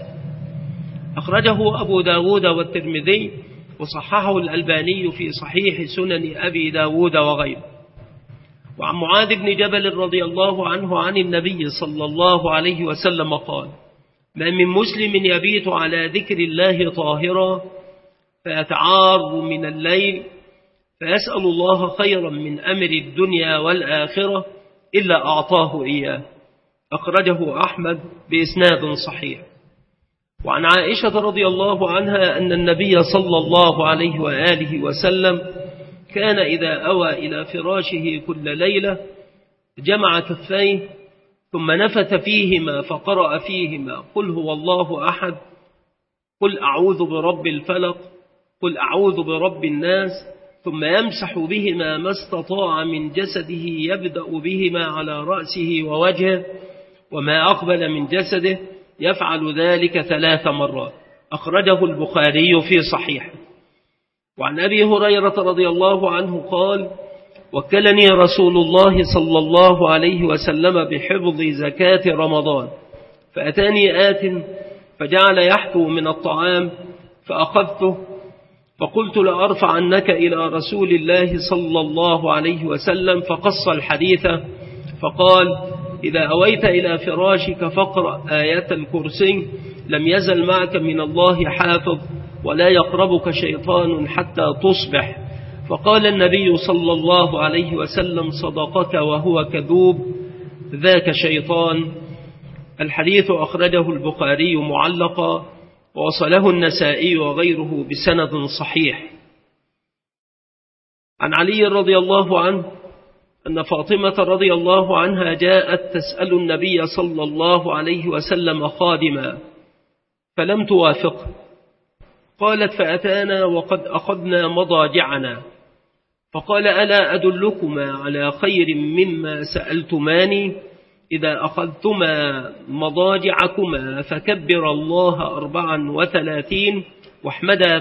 أخرجه أبو داود والترمذي، وصححه الألباني في صحيح سنن أبي داود وغيره. وعن معاذ بن جبل رضي الله عنه عن النبي صلى الله عليه وسلم قال: ما من مسلم يبيت على ذكر الله طاهرا فيتعار من الليل فيسأل الله خيرا من أمر الدنيا والآخرة إلا أعطاه إياه. أخرجه أحمد بإسناد صحيح. وعن عائشة رضي الله عنها أن النبي صلى الله عليه وآله وسلم كان إذا أوى إلى فراشه كل ليلة جمع كفيه ثم نفث فيهما فقرأ فيهما: قل هو الله أحد، قل أعوذ برب الفلق، قل أعوذ برب الناس، ثم يمسح بهما ما استطاع من جسده، يبدأ بهما على رأسه ووجهه وما أقبل من جسده، يفعل ذلك 3 مرات. أخرجه البخاري في صحيحه. وعن أبي هريرة رضي الله عنه قال: وكلني رسول الله صلى الله عليه وسلم بحفظ زكاة رمضان، فأتاني آت فجعل يحفو من الطعام فأخذته، فقلت لأرفعنك إلى رسول الله صلى الله عليه وسلم، فقص الحديث فقال: إذا أويت إلى فراشك فاقرأ آية الكرسي، لم يزل معك من الله حافظ ولا يقربك شيطان حتى تصبح. فقال النبي صلى الله عليه وسلم: صدقك وهو كذوب، ذاك شيطان. الحديث أخرجه البخاري معلقا، ووصله النسائي وغيره بسند صحيح. عن علي رضي الله عنه أن فاطمة رضي الله عنها جاءت تسأل النبي صلى الله عليه وسلم خادما فلم توافقه، قالت: فأتانا وقد أخذنا مضاجعنا، فقال: ألا أدلكما على خير مما سألتماني؟ إذا أخذتما مضاجعكما فكبر الله 34 واحمدا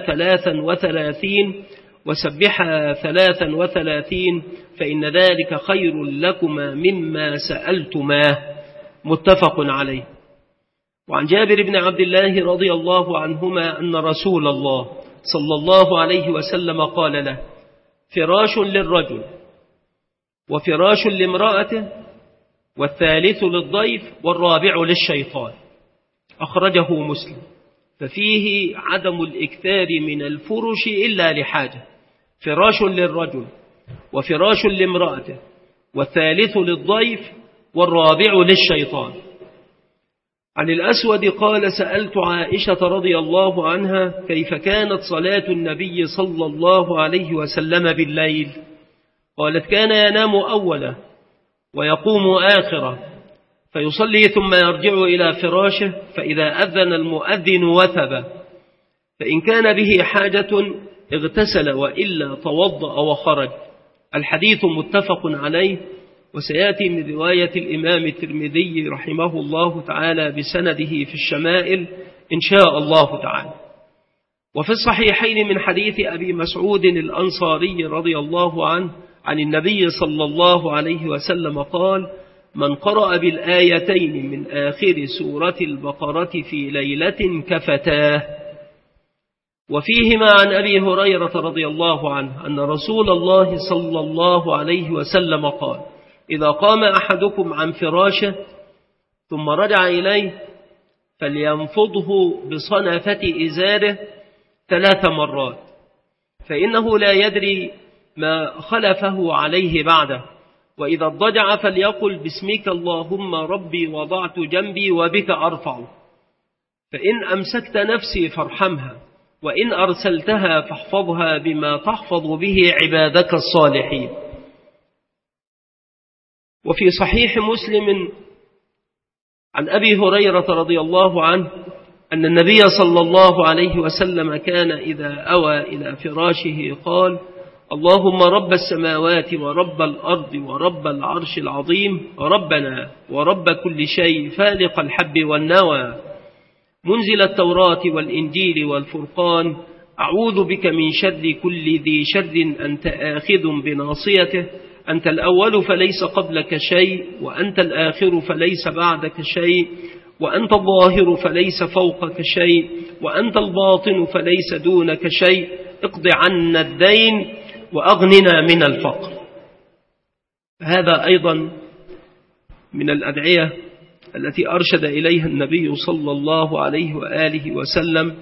33 وسبحا 33، فإن ذلك خير لكما مما سألتماه. متفق عليه. وعن جابر بن عبد الله رضي الله عنهما أن رسول الله صلى الله عليه وسلم قال له: فراش للرجل وفراش لامرأته والثالث للضيف والرابع للشيطان. أخرجه مسلم. ففيه عدم الإكثار من الفرش إلا لحاجة. فراش للرجل وفراش لامرأته والثالث للضيف والرابع للشيطان. عن الأسود قال: سألت عائشة رضي الله عنها كيف كانت صلاة النبي صلى الله عليه وسلم بالليل؟ قالت: كان ينام أوله ويقوم آخره، فيصلي ثم يرجع إلى فراشه، فإذا أذن المؤذن وثب، فإن كان به حاجة اغتسل وإلا توضأ وخرج. الحديث متفق عليه، وسيأتي من رواية الإمام الترمذي رحمه الله تعالى بسنده في الشمائل إن شاء الله تعالى. وفي الصحيحين من حديث أبي مسعود الأنصاري رضي الله عنه عن النبي صلى الله عليه وسلم قال: من قرأ بالآيتين من آخر سورة البقرة في ليلة كفتاه. وفيهما عن أبي هريرة رضي الله عنه أن رسول الله صلى الله عليه وسلم قال: إذا قام أحدكم عن فراشه ثم رجع إليه فلينفضه بصنفة إزاره 3 مرات، فإنه لا يدري ما خلفه عليه بعده. وإذا اضطجع فليقل: بسمك اللهم ربي وضعت جنبي وبك أرفع، فإن أمسكت نفسي فارحمها، وإن أرسلتها فاحفظها بما تحفظ به عبادك الصالحين. وفي صحيح مسلم عن أبي هريرة رضي الله عنه أن النبي صلى الله عليه وسلم كان إذا أوى إلى فراشه قال: اللهم رب السماوات ورب الأرض ورب العرش العظيم ربنا ورب كل شيء فالق الحب والنوى منزل التوراة والإنجيل والفرقان أعوذ بك من شر كل ذي شر أنت آخذ بناصيته أنت الأول فليس قبلك شيء وأنت الآخر فليس بعدك شيء وأنت الظاهر فليس فوقك شيء وأنت الباطن فليس دونك شيء اقض عنا الدين وأغننا من الفقر. هذا أيضا من الأدعية التي أرشد إليها النبي صلى الله عليه وآله وسلم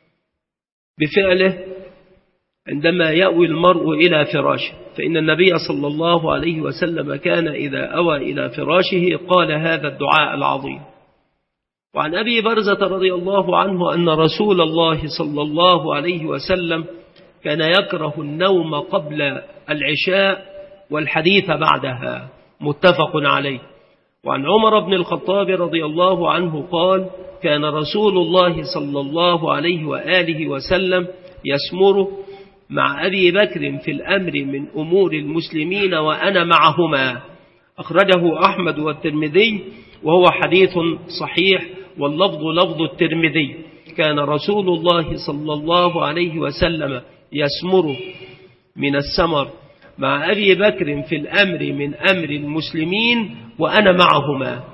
بفعله عندما يأوي المرء إلى فراشه، فإن النبي صلى الله عليه وسلم كان إذا أوى إلى فراشه قال هذا الدعاء العظيم. وعن أبي برزة رضي الله عنه أن رسول الله صلى الله عليه وسلم كان يكره النوم قبل العشاء والحديث بعدها، متفق عليه. وعن عمر بن الخطاب رضي الله عنه قال كان رسول الله صلى الله عليه وآله وسلم يسمر مع أبي بكر في الأمر من أمور المسلمين وأنا معهما، أخرجه أحمد والترمذي وهو حديث صحيح واللفظ لفظ الترمذي. كان رسول الله صلى الله عليه وسلم يسمر من السمر مع أبي بكر في الأمر من أمر المسلمين وأنا معهما.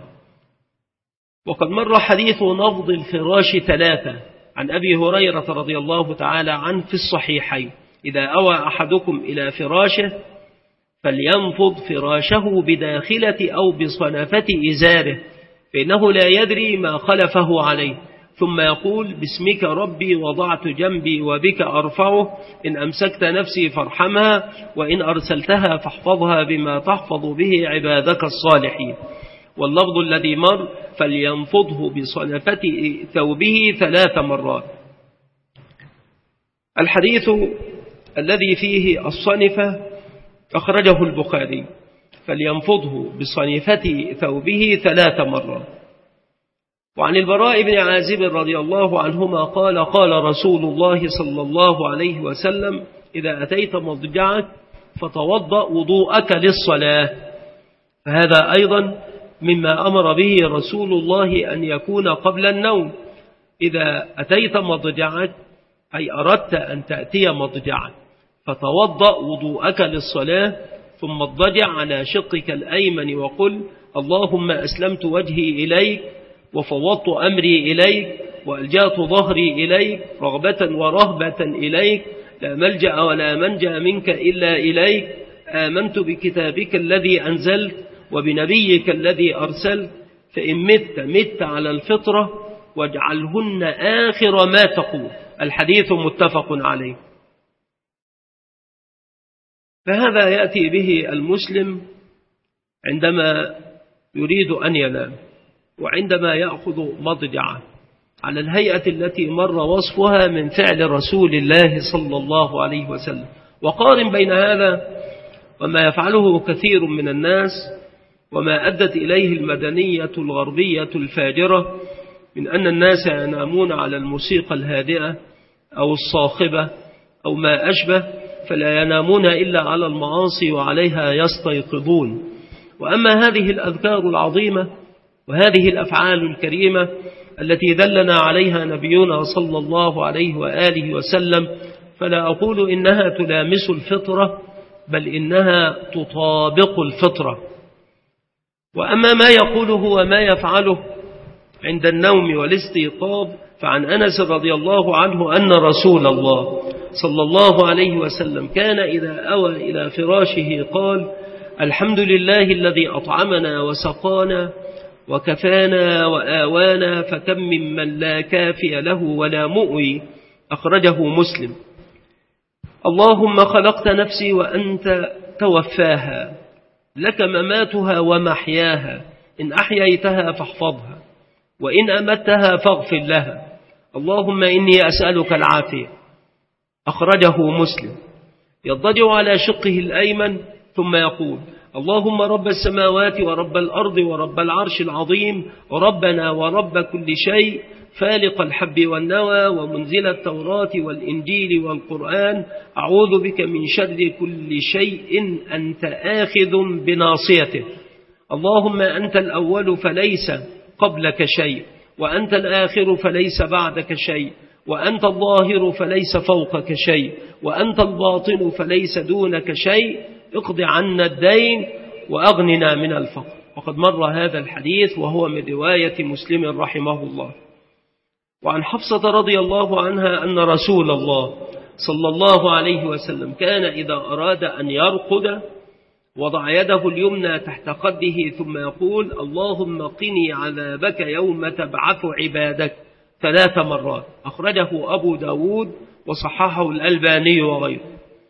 وقد مر حديث نفض الفراش 3 عن أبي هريرة رضي الله تعالى عنه في الصحيحين: إذا أوى أحدكم إلى فراشه فلينفض فراشه بداخلة أو بصنفة إزاره فإنه لا يدري ما خلفه عليه، ثم يقول باسمك ربي وضعت جنبي وبك أرفعه، إن أمسكت نفسي فارحمها وإن أرسلتها فاحفظها بما تحفظ به عبادك الصالحين. واللفظ الذي مر فلينفضه بصنفة ثوبه 3 مرات. الحديث الذي فيه الصنفة أخرجه البخاري، فلينفضه بصنفة ثوبه 3 مرات. وعن البراء بن عازب رضي الله عنهما قال قال رسول الله صلى الله عليه وسلم: إذا أتيت مضجعك فتوضأ وضوءك للصلاة. فهذا أيضا مما أمر به رسول الله أن يكون قبل النوم. إذا أتيت مضجعك أي أردت أن تأتي مضجعك فتوضأ وضوءك للصلاة، ثم اضطجع على شقك الأيمن وقل: اللهم أسلمت وجهي إليك وفوضت أمري إليك وألجأت ظهري إليك رغبة ورهبة إليك، لا ملجأ ولا منجأ منك إلا إليك، آمنت بكتابك الذي أنزلت وبنبيك الذي أرسلت، فإن مت على الفطرة واجعلهن آخر ما تقول. الحديث متفق عليه. فهذا يأتي به المسلم عندما يريد أن ينام وعندما يأخذ مضجعه على الهيئة التي مر وصفها من فعل رسول الله صلى الله عليه وسلم. وقارن بين هذا وما يفعله كثير من الناس وما أدت إليه المدنية الغربية الفاجرة من أن الناس ينامون على الموسيقى الهادئة أو الصاخبة أو ما أشبه، فلا ينامون إلا على المعاصي وعليها يستيقظون. وأما هذه الأذكار العظيمة وهذه الأفعال الكريمة التي دلنا عليها نبينا صلى الله عليه وآله وسلم، فلا أقول إنها تلامس الفطرة، بل إنها تطابق الفطرة. وأما ما يقوله وما يفعله عند النوم والاستيقاظ، فعن أنس رضي الله عنه أن رسول الله صلى الله عليه وسلم كان إذا أوى إلى فراشه قال: الحمد لله الذي أطعمنا وسقانا وكفانا وآوانا، فكم ممن لا كافي له ولا مؤوي. أخرجه مسلم. اللهم خلقت نفسي وأنت توفاها، لك مماتها ومحياها، إن أحييتها فاحفظها وإن أمتها فاغفر لها، اللهم إني أسألك العافية. أخرجه مسلم. يضطجع على شقه الأيمن ثم يقول: اللهم رب السماوات ورب الأرض ورب العرش العظيم ربنا ورب كل شيء فالق الحب والنوى ومنزل التوراة والإنجيل والقرآن أعوذ بك من شر كل شيء أنت آخذ بناصيته. اللهم أنت الأول فليس قبلك شيء، وأنت الآخر فليس بعدك شيء، وأنت الظاهر فليس فوقك شيء، وأنت الباطن فليس دونك شيء، اقض عنا الدين وأغننا من الفقر. وقد مر هذا الحديث وهو من رواية مسلم رحمه الله. وعن حفصة رضي الله عنها أن رسول الله صلى الله عليه وسلم كان إذا أراد أن يرقد وضع يده اليمنى تحت خده ثم يقول: اللهم قني عذابك يوم تبعث عبادك 3 مرات. أخرجه أبو داود وصححه الألباني وغيره.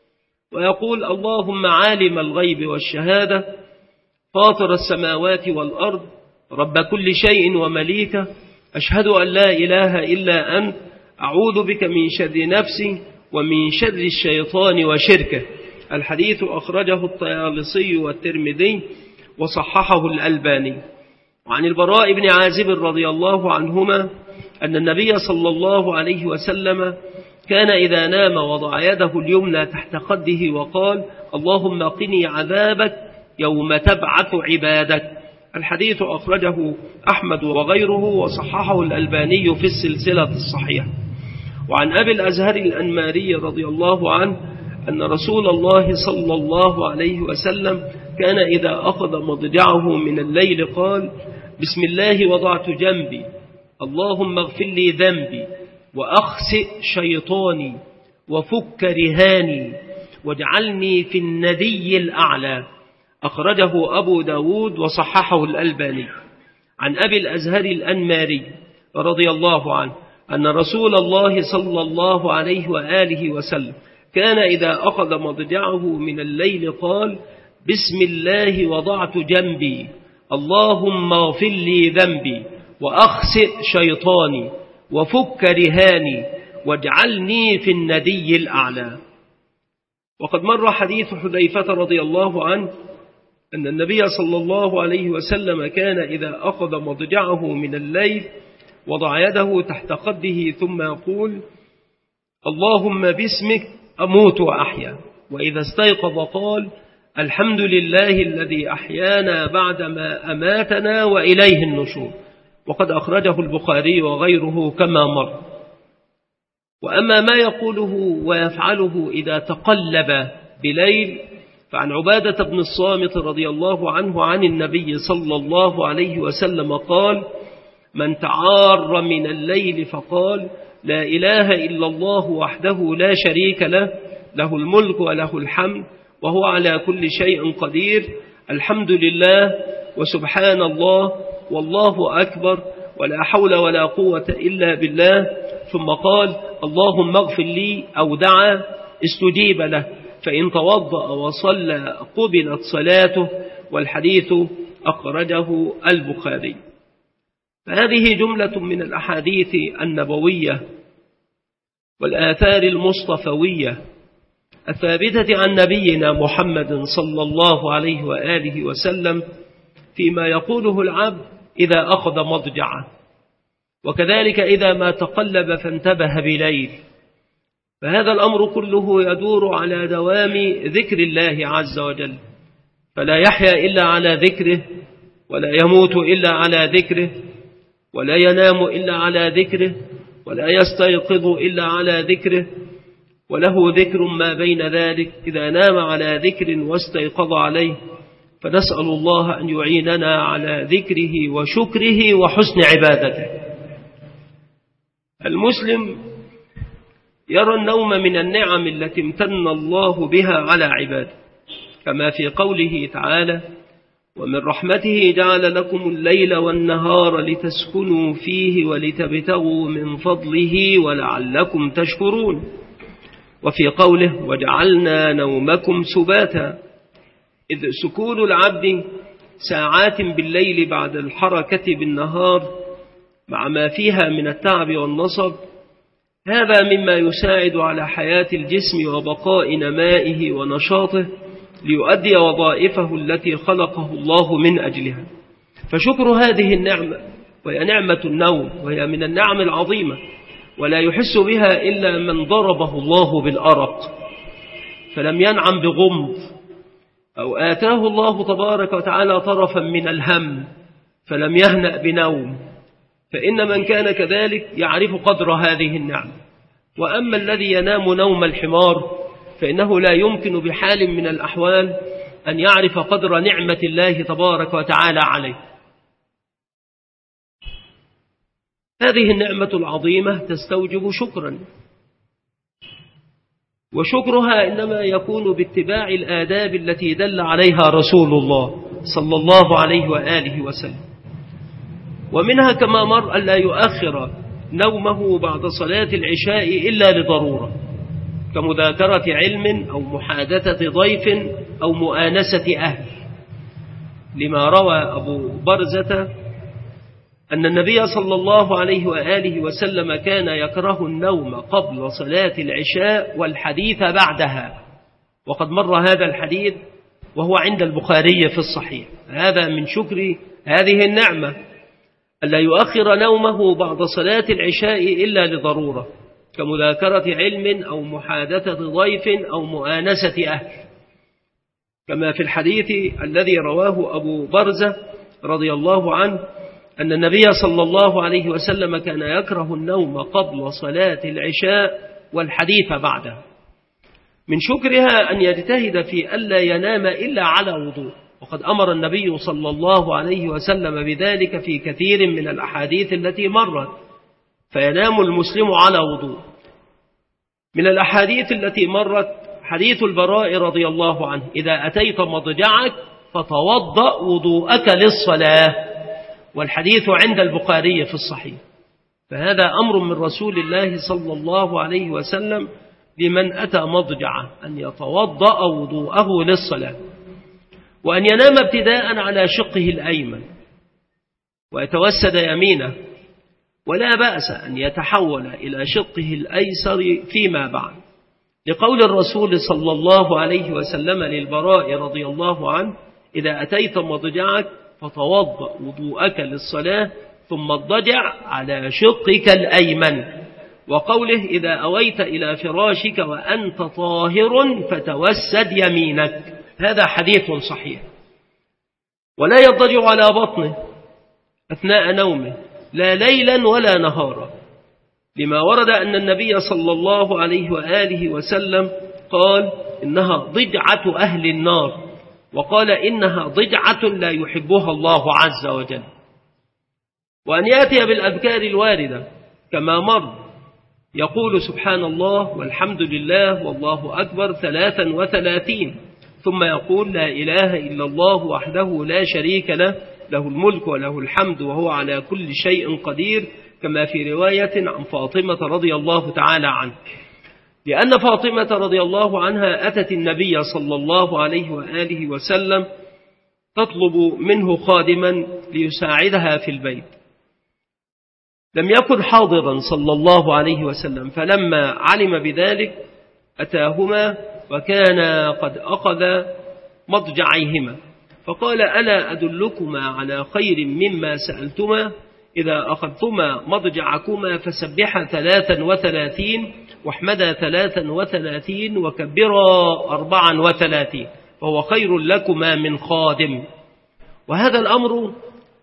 ويقول: اللهم عالم الغيب والشهادة فاطر السماوات والأرض رب كل شيء ومليكه، أشهد أن لا إله إلا أنت، أعوذ بك من شر نفسي ومن شر الشيطان وشركه. الحديث أخرجه الطيالسي والترمذي وصححه الألباني. وعن البراء بن عازب رضي الله عنهما أن النبي صلى الله عليه وسلم كان إذا نام وضع يده اليمنى تحت خده وقال: اللهم قني عذابك يوم تبعث عبادك. الحديث أخرجه أحمد وغيره وصححه الألباني في السلسلة الصحيحة. وعن أبي الأزهر الأنماري رضي الله عنه أن رسول الله صلى الله عليه وسلم كان إذا أخذ مضجعه من الليل قال: بسم الله وضعت جنبي، اللهم اغفر لي ذنبي وأخسئ شيطاني وفك رهاني واجعلني في الندي الأعلى. أخرجه أبو داود وصححه الألباني. عن أبي الأزهر الأنماري رضي الله عنه أن رسول الله صلى الله عليه وآله وسلم كان إذا أخذ مضجعه من الليل قال: بسم الله وضعت جنبي، اللهم اغفر لي ذنبي وأخسئ شيطاني وفك رهاني واجعلني في الندي الأعلى. وقد مر حديث حذيفة رضي الله عنه أن النبي صلى الله عليه وسلم كان إذا أخذ مضجعه من الليل وضع يده تحت خده ثم يقول: اللهم باسمك أموت وأحيا. وإذا استيقظ قال: الحمد لله الذي أحيانا بعدما أماتنا وإليه النشور. وقد أخرجه البخاري وغيره كما مر. وأما ما يقوله ويفعله إذا تقلب بليل فعن عبادة بن الصامت رضي الله عنه عن النبي صلى الله عليه وسلم قال: من تعار من الليل فقال: لا إله إلا الله وحده لا شريك له، له الملك وله الحمد وهو على كل شيء قدير، الحمد لله وسبحان الله والله أكبر ولا حول ولا قوة إلا بالله، ثم قال: اللهم اغفر لي، أو دعا استجيب له، فإن توضأ وصلى قبلت صلاته. والحديث أخرجه البخاري. فهذه جملة من الأحاديث النبوية والآثار المصطفوية الثابتة عن نبينا محمد صلى الله عليه وآله وسلم فيما يقوله العبد إذا أخذ مضجعه، وكذلك إذا ما تقلب فانتبه بليل. فهذا الأمر كله يدور على دوام ذكر الله عز وجل، فلا يحيا إلا على ذكره، ولا يموت إلا على ذكره، ولا ينام إلا على ذكره، ولا يستيقظ إلا على ذكره، وله ذكر ما بين ذلك إذا نام على ذكر واستيقظ عليه. فنسأل الله أن يعيننا على ذكره وشكره وحسن عبادته. المسلم يرى النوم من النعم التي امتن الله بها على عباده، كما في قوله تعالى: ومن رحمته جعل لكم الليل والنهار لتسكنوا فيه ولتبتغوا من فضله ولعلكم تشكرون. وفي قوله: وجعلنا نومكم سباتا، إذ سكون العبد ساعات بالليل بعد الحركة بالنهار مع ما فيها من التعب والنصب، هذا مما يساعد على حياة الجسم وبقاء نمائه ونشاطه ليؤدي وظائفه التي خلقه الله من أجلها. فشكر هذه النعمة، وهي نعمة النوم، وهي من النعم العظيمة، ولا يحس بها إلا من ضربه الله بالأرق فلم ينعم بغمض، أو آتاه الله تبارك وتعالى طرفا من الهم فلم يهنأ بنوم، فإن من كان كذلك يعرف قدر هذه النعمة. وأما الذي ينام نوم الحمار فإنه لا يمكن بحال من الأحوال أن يعرف قدر نعمة الله تبارك وتعالى عليه. هذه النعمة العظيمة تستوجب شكرا، وشكرها إنما يكون باتباع الآداب التي دل عليها رسول الله صلى الله عليه وآله وسلم. ومنها كما مر أن لا يؤخر نومه بعد صلاة العشاء إلا لضرورة، كمذاكرة علم أو محادثة ضيف أو مؤانسة أهل، لما روى أبو برزة أن النبي صلى الله عليه وآله وسلم كان يكره النوم قبل صلاة العشاء والحديث بعدها، وقد مر هذا الحديث وهو عند البخاري في الصحيح. هذا من شكر هذه النعمة ألا يؤخر نومه بعد صلاة العشاء إلا لضرورة، كمذاكرة علم أو محادثة ضيف أو مؤانسة أهل، كما في الحديث الذي رواه أبو برزة رضي الله عنه أن النبي صلى الله عليه وسلم كان يكره النوم قبل صلاة العشاء والحديث بعده. من شكرها أن يجتهد في ألا ينام إلا على وضوء، وقد أمر النبي صلى الله عليه وسلم بذلك في كثير من الأحاديث التي مرت، فينام المسلم على وضوء. من الأحاديث التي مرت حديث البراء رضي الله عنه: إذا أتيت مضجعك فتوضأ وضوءك للصلاة، والحديث عند البخاري في الصحيح. فهذا أمر من رسول الله صلى الله عليه وسلم لمن أتى مضجعه أن يتوضأ وضوءه للصلاة، وأن ينام ابتداء على شقه الأيمن ويتوسد يمينه، ولا بأس أن يتحول إلى شقه الأيسر فيما بعد، لقول الرسول صلى الله عليه وسلم للبراء رضي الله عنه: إذا أتيت مضجعك فتوضأ وضوءك للصلاة ثم اضطجع على شقك الأيمن، وقوله: إذا أويت إلى فراشك وأنت طاهر فتوسد يمينك. هذا حديث صحيح. ولا يضطجع على بطنه أثناء نومه لا ليلا ولا نهارا، لما ورد أن النبي صلى الله عليه وآله وسلم قال: إنها ضجعة أهل النار، وقال: إنها ضجعة لا يحبها الله عز وجل. وأن يأتي بالأذكار الواردة كما مر، يقول: سبحان الله والحمد لله والله أكبر 33، ثم يقول: لا إله إلا الله وحده لا شريك له، له الملك وله الحمد وهو على كل شيء قدير، كما في رواية عن فاطمة رضي الله تعالى عنه، لأن فاطمة رضي الله عنها أتت النبي صلى الله عليه وآله وسلم تطلب منه خادما ليساعدها في البيت. لم يكن حاضرا صلى الله عليه وسلم، فلما علم بذلك أتاهما وكان قد أخذ مضجعيهما، فقال: ألا أدلكما على خير مما سألتما؟ إذا أخذتما مضجعكما فسبحا 33 واحمدا 33 وكبرا 34، فهو خير لكما من خادم. وهذا الأمر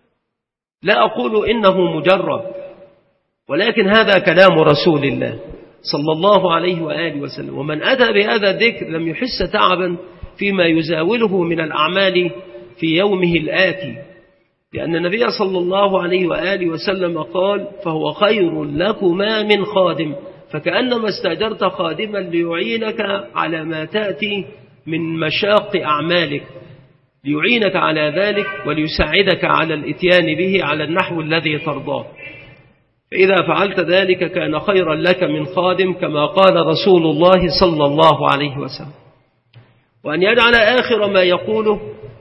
لا أقول إنه مجرب، ولكن هذا كلام رسول الله صلى الله عليه وآله وسلم. ومن أتى بهذا الذكر لم يحس تعبا فيما يزاوله من الأعمال في يومه الآتي، لأن النبي صلى الله عليه وآله وسلم قال: فهو خير لكما من خادم، فكأنما استأجرت خادما ليعينك على ما تأتي من مشاق أعمالك، ليعينك على ذلك وليساعدك على الإتيان به على النحو الذي ترضاه، فإذا فعلت ذلك كان خيرا لك من خادم، كما قال رسول الله صلى الله عليه وسلم. وأن يجعل آخر ما يقوله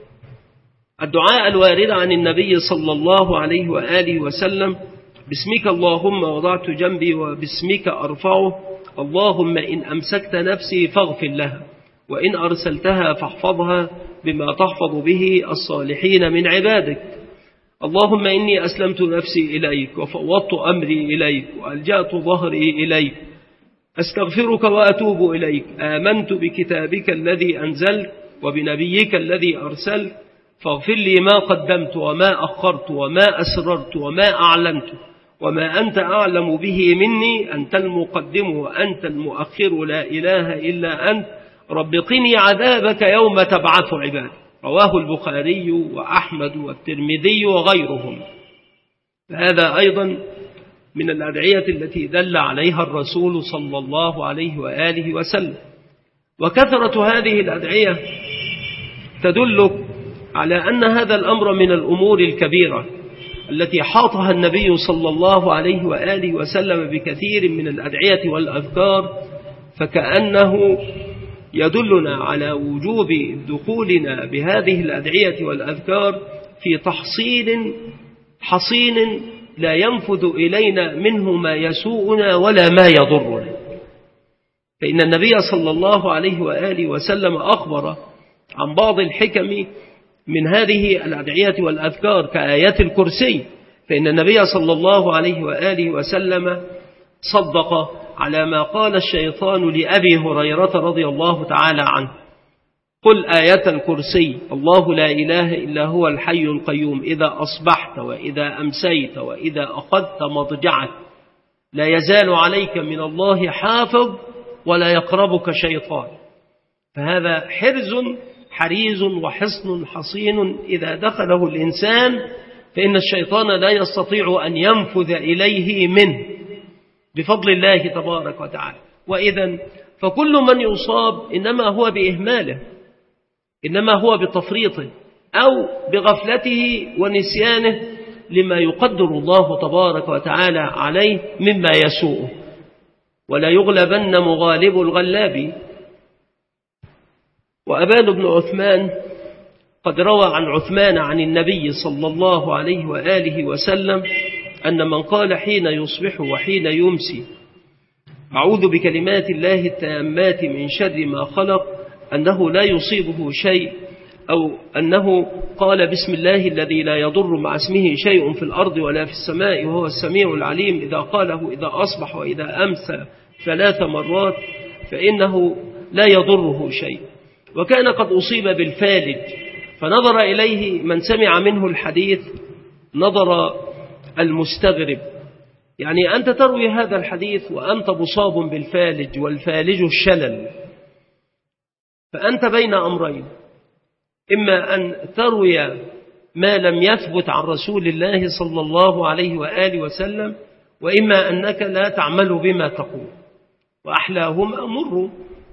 الدعاء الوارد عن النبي صلى الله عليه وآله وسلم: باسمك اللهم وضعت جنبي وباسمك أرفعه، اللهم إن أمسكت نفسي فاغفر لها، وإن أرسلتها فاحفظها بما تحفظ به الصالحين من عبادك. اللهم إني أسلمت نفسي إليك وفوضت أمري إليك وألجأت ظهري إليك، أستغفرك وأتوب إليك. آمنت بكتابك الذي أنزلت وبنبيك الذي أرسلت، فاغفر لي ما قدمت وما أخرت وما أسررت وما أعلنت وما أنت أعلم به مني، أنت المقدم وأنت المؤخر، لا إله إلا أنت، رب قني عذابك يوم تبعث عباد. رواه البخاري وأحمد والترمذي وغيرهم. هذا أيضا من الأدعية التي دل عليها الرسول صلى الله عليه وآله وسلم. وكثرة هذه الأدعية تدل على أن هذا الأمر من الأمور الكبيرة التي حاطها النبي صلى الله عليه وآله وسلم بكثير من الأدعية والأذكار، فكأنه يدلنا على وجوب دخولنا بهذه الأدعية والأذكار في تحصيل حصين لا ينفذ إلينا منه ما يسوءنا ولا ما يضرنا. فإن النبي صلى الله عليه وآله وسلم أخبر عن بعض الحكم من هذه الأدعية والأذكار كآيات الكرسي، فإن النبي صلى الله عليه وآله وسلم صدق على ما قال الشيطان لأبي هريرة رضي الله تعالى عنه: قل آية الكرسي الله لا إله إلا هو الحي القيوم إذا أصبحت وإذا أمسيت وإذا أخذت مضجعك لا يزال عليك من الله حافظ ولا يقربك شيطان. فهذا حريز وحصن حصين إذا دخله الإنسان فإن الشيطان لا يستطيع أن ينفذ إليه منه بفضل الله تبارك وتعالى. وإذن فكل من يصاب إنما هو بإهماله، إنما هو بتفريطه أو بغفلته ونسيانه لما يقدر الله تبارك وتعالى عليه مما يسوءه. ولا يغلبن مغالب الغلاب. وأبان بن عثمان قد روى عن عثمان عن النبي صلى الله عليه وآله وسلم أن من قال حين يصبح وحين يمسي أعوذ بكلمات الله التامات من شر ما خلق، أنه لا يصيبه شيء، أو أنه قال بسم الله الذي لا يضر مع اسمه شيء في الأرض ولا في السماء وهو السميع العليم، إذا قاله إذا أصبح وإذا أمسى 3 مرات فإنه لا يضره شيء. وكان قد أصيب بالفالج فنظر إليه من سمع منه الحديث نظر المستغرب، يعني أنت تروي هذا الحديث وأنت مصاب بالفالج، والفالج الشلل، فأنت بين أمرين: إما أن تروي ما لم يثبت عن رسول الله صلى الله عليه وآله وسلم، وإما أنك لا تعمل بما تقول، وأحلاهما مر.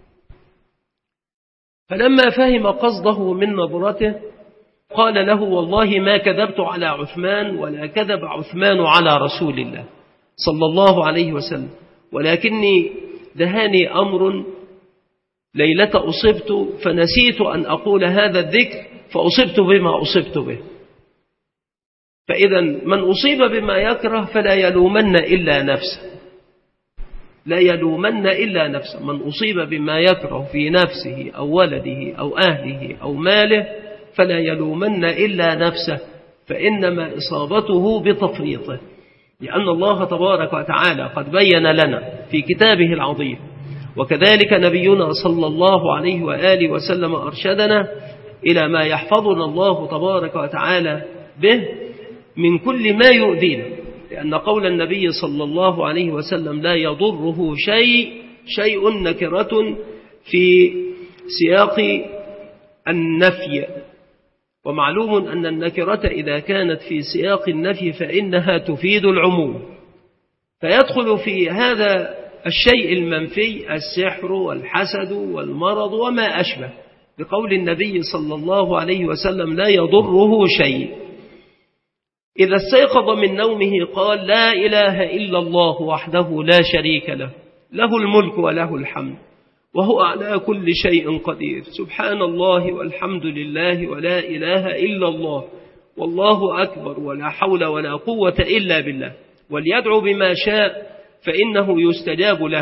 فلما فهم قصده من نظرته قال له: والله ما كذبت على عثمان ولا كذب عثمان على رسول الله صلى الله عليه وسلم، ولكني دهاني أمر ليلة أصبت فنسيت أن أقول هذا الذكر فأصبت بما أصبت به. فإذا من أصيب بما يكره فلا يلومن إلا نفسه، لا يلومن إلا نفسه. من أصيب بما يكره في نفسه أو ولده أو أهله أو ماله فلا يلومن إلا نفسه، فإنما إصابته بتفريطه، لأن الله تبارك وتعالى قد بين لنا في كتابه العظيم، وكذلك نبينا صلى الله عليه وآله وسلم أرشدنا إلى ما يحفظنا الله تبارك وتعالى به من كل ما يؤذينا، لأن قول النبي صلى الله عليه وسلم لا يضره شيء نكرة في سياق النفي، ومعلوم أن النكرة إذا كانت في سياق النفي فإنها تفيد العموم، فيدخل في هذا الشيء المنفي السحر والحسد والمرض وما أشبه، بقول النبي صلى الله عليه وسلم لا يضره شيء. إذا استيقظ من نومه قال لا إله إلا الله وحده لا شريك له، له الملك وله الحمد وهو على كل شيء قدير، سبحان الله والحمد لله ولا إله إلا الله والله أكبر ولا حول ولا قوة إلا بالله، وليدعو بما شاء فإنه يستجاب له،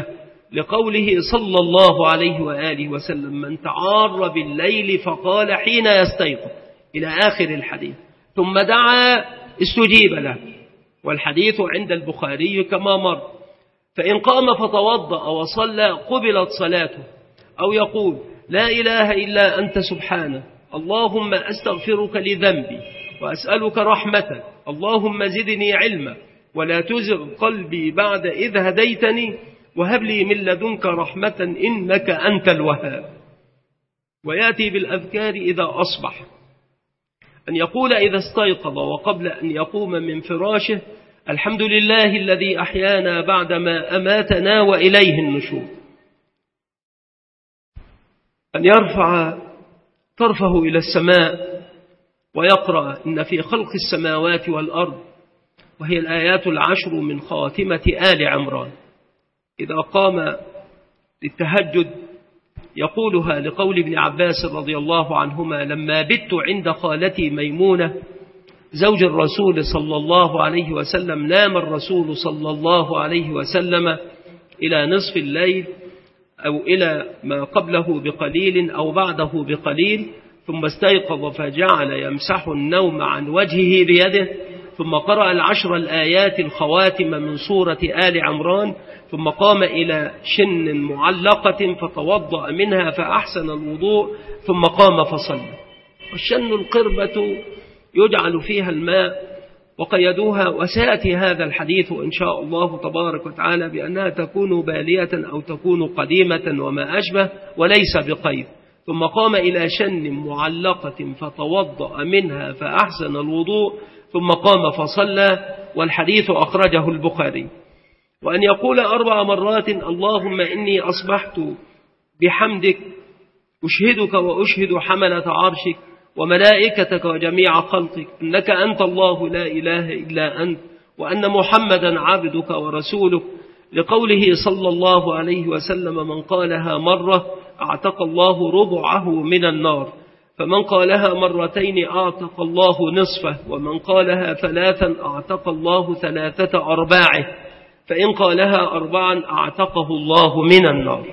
لقوله صلى الله عليه وآله وسلم: من تعار بالليل فقال حين يستيقظ، إلى آخر الحديث، ثم دعا استجيب له. والحديث عند البخاري كما مر. فإن قام فتوضأ وصلى قبلت صلاته، أو يقول: لا إله إلا أنت سبحانك، اللهم أستغفرك لذنبي وأسألك رحمتك، اللهم زدني علما ولا تزغ قلبي بعد إذ هديتني وهب لي من لدنك رحمة إنك أنت الوهاب. ويأتي بالأذكار إذا أصبح، أن يقول إذا استيقظ وقبل أن يقوم من فراشه: الحمد لله الذي أحيانا بعدما أماتنا وإليه النشور. أن يرفع طرفه إلى السماء ويقرأ: إن في خلق السماوات والأرض، وهي الآيات 10 من خاتمة آل عمران. إذا قام للتهجد يقولها لقول ابن عباس رضي الله عنهما: لما بت عند خالتي ميمونة زوج الرسول صلى الله عليه وسلم، نام الرسول صلى الله عليه وسلم إلى نصف الليل أو إلى ما قبله بقليل أو بعده بقليل، ثم استيقظ فجعل يمسح النوم عن وجهه بيده، ثم قرأ 10 الآيات الخواتم من سورة آل عمران، ثم قام إلى شن معلقة فتوضأ منها فأحسن الوضوء، ثم قام فصلى. والشن القربة يجعل فيها الماء وقيدوها، وسيأتي هذا الحديث إن شاء الله تبارك وتعالى بأنها تكون بالية أو تكون قديمة وما أشبه وليس بقيد. ثم قام إلى شن معلقة فتوضأ منها فأحسن الوضوء، ثم قام فصلى. والحديث أخرجه البخاري. وأن يقول 4 مرات: اللهم إني أصبحت بحمدك أشهدك وأشهد حملة عرشك وملائكتك وجميع خلقك أنك أنت الله لا إله إلا أنت، وأن محمدا عبدك ورسولك، لقوله صلى الله عليه وسلم: من قالها مرة أعتق الله ربعه من النار، فمن قالها مرتين أعتق الله نصفه، ومن قالها 3 أعتق الله 3 أرباعه، فإن قالها 4 أعتقه الله من النار.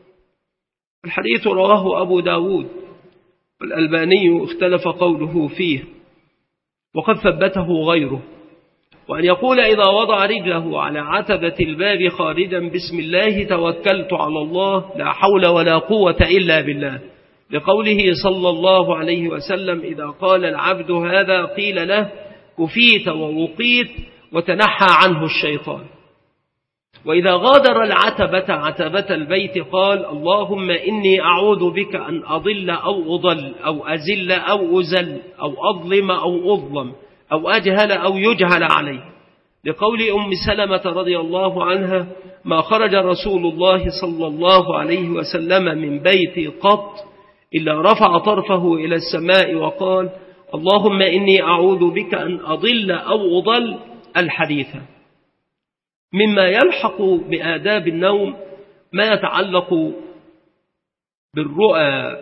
الحديث رواه أبو داود، والألباني اختلف قوله فيه وقد ثبته غيره. وأن يقول إذا وضع رجله على عتبة الباب خارجا: بسم الله توكلت على الله لا حول ولا قوة إلا بالله، لقوله صلى الله عليه وسلم: إذا قال العبد هذا قيل له كفيت ووقيت وتنحى عنه الشيطان. وإذا غادر العتبة عتبة البيت قال: اللهم إني أعوذ بك أن أضل أو أضل أو أزل أو أزل أو أظلم أو أظلم أو أجهل أو يجهل عليه، لقول أم سلمة رضي الله عنها: ما خرج رسول الله صلى الله عليه وسلم من بيتي قط إلا رفع طرفه إلى السماء وقال: اللهم إني أعوذ بك أن أضل أو أضل. الحديث. مما يلحق بآداب النوم ما يتعلق بالرؤى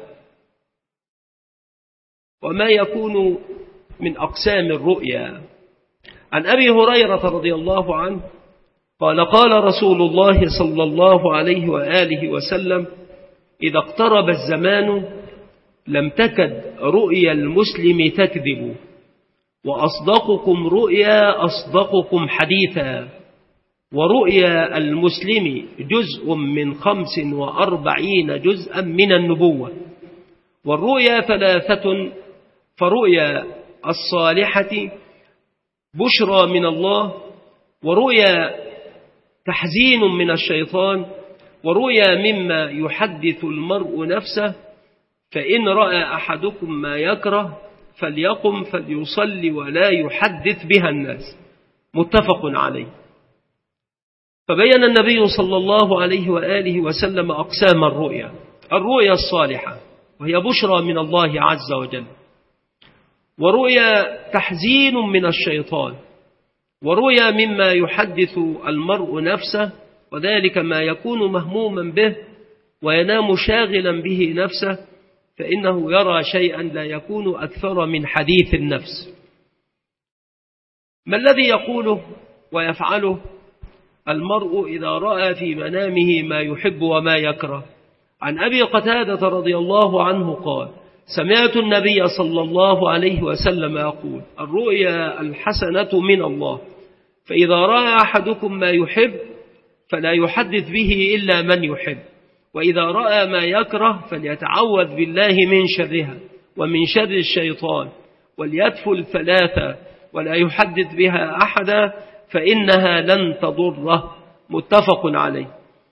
وما يكون من أقسام الرؤيا. عن أبي هريرة رضي الله عنه قال: قال رسول الله صلى الله عليه وآله وسلم: إذا اقترب الزمان لم تكد رؤيا المسلم تكذب، وأصدقكم رؤيا أصدقكم حديثا، ورؤيا المسلم جزء من 45 جزءا من النبوة. والرؤيا 3: فرؤيا الصالحة بشرى من الله، ورؤيا تحزين من الشيطان، ورؤيا مما يحدث المرء نفسه. فإن رأى أحدكم ما يكره فليقم فليصلي ولا يحدث بها الناس. متفق عليه. فبين النبي صلى الله عليه وآله وسلم أقسام الرؤيا: الرؤيا الصالحة وهي بشرى من الله عز وجل، ورؤيا تحزين من الشيطان، ورؤيا مما يحدث المرء نفسه، وذلك ما يكون مهموما به وينام شاغلا به نفسه، فإنه يرى شيئا لا يكون أكثر من حديث النفس. ما الذي يقوله ويفعله المرء إذا رأى في منامه ما يحب وما يكره. عن أبي قتادة رضي الله عنه قال: سمعت النبي صلى الله عليه وسلم يقول: الرؤيا الحسنة من الله، فإذا رأى أحدكم ما يحب فلا يحدث به إلا من يحب، وإذا رأى ما يكره فليتعوذ بالله من شرها ومن شر الشيطان، وليدفل ثلاثة ولا يحدث بها أحدا فإنها لن تضره. متفق عليه.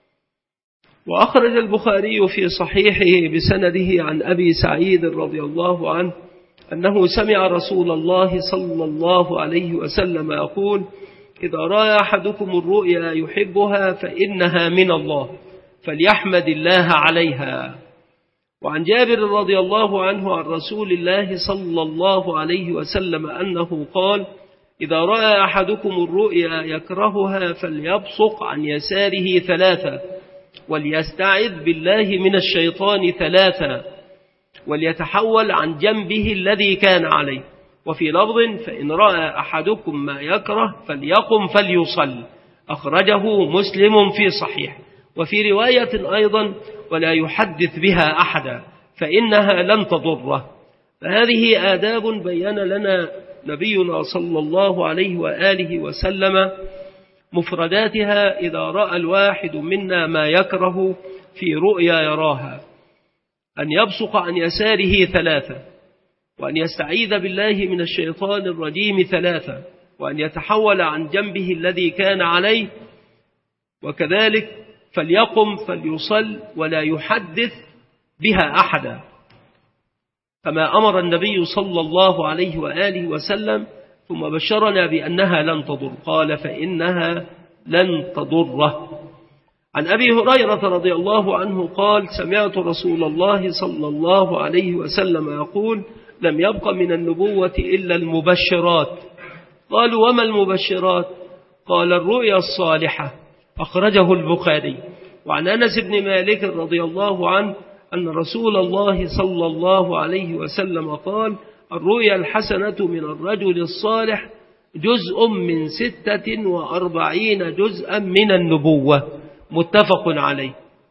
وأخرج البخاري في صحيحه بسنده عن أبي سعيد رضي الله عنه أنه سمع رسول الله صلى الله عليه وسلم يقول: إذا رأى أحدكم الرؤيا يحبها فإنها من الله، فليحمد الله عليها. وعن جابر رضي الله عنه عن رسول الله صلى الله عليه وسلم أنه قال: إذا رأى أحدكم الرؤيا يكرهها فليبصق عن يساره ثلاثة، وليستعذ بالله من الشيطان ثلاثة، وليتحول عن جنبه الذي كان عليه. وفي لفظ: فإن رأى أحدكم ما يكره فليقم فليصل. أخرجه مسلم في صحيح. وفي رواية أيضا: ولا يحدث بها أحدا فإنها لن تضره. فهذه آداب بين لنا نبينا صلى الله عليه وآله وسلم مفرداتها إذا رأى الواحد منا ما يكره في رؤيا يراها: أن يبصق عن يساره ثلاثة، وأن يستعيذ بالله من الشيطان الرجيم ثلاثة، وأن يتحول عن جنبه الذي كان عليه، وكذلك فليقم فليصل ولا يحدث بها أحدا، كما أمر النبي صلى الله عليه وآله وسلم، ثم بشرنا بأنها لن تضر. قال: فإنها لن تضره. عن أبي هريرة رضي الله عنه قال: سمعت رسول الله صلى الله عليه وسلم يقول: لم يبق من النبوة إلا المبشرات. قالوا: وما المبشرات؟ قال: الرؤيا الصالحة. أخرجه البخاري. وعن أنس بن مالك رضي الله عنه أن رسول الله صلى الله عليه وسلم قال: الرؤيا الحسنة من الرجل الصالح جزء من 46 جزءا من النبوة. متفق عليه.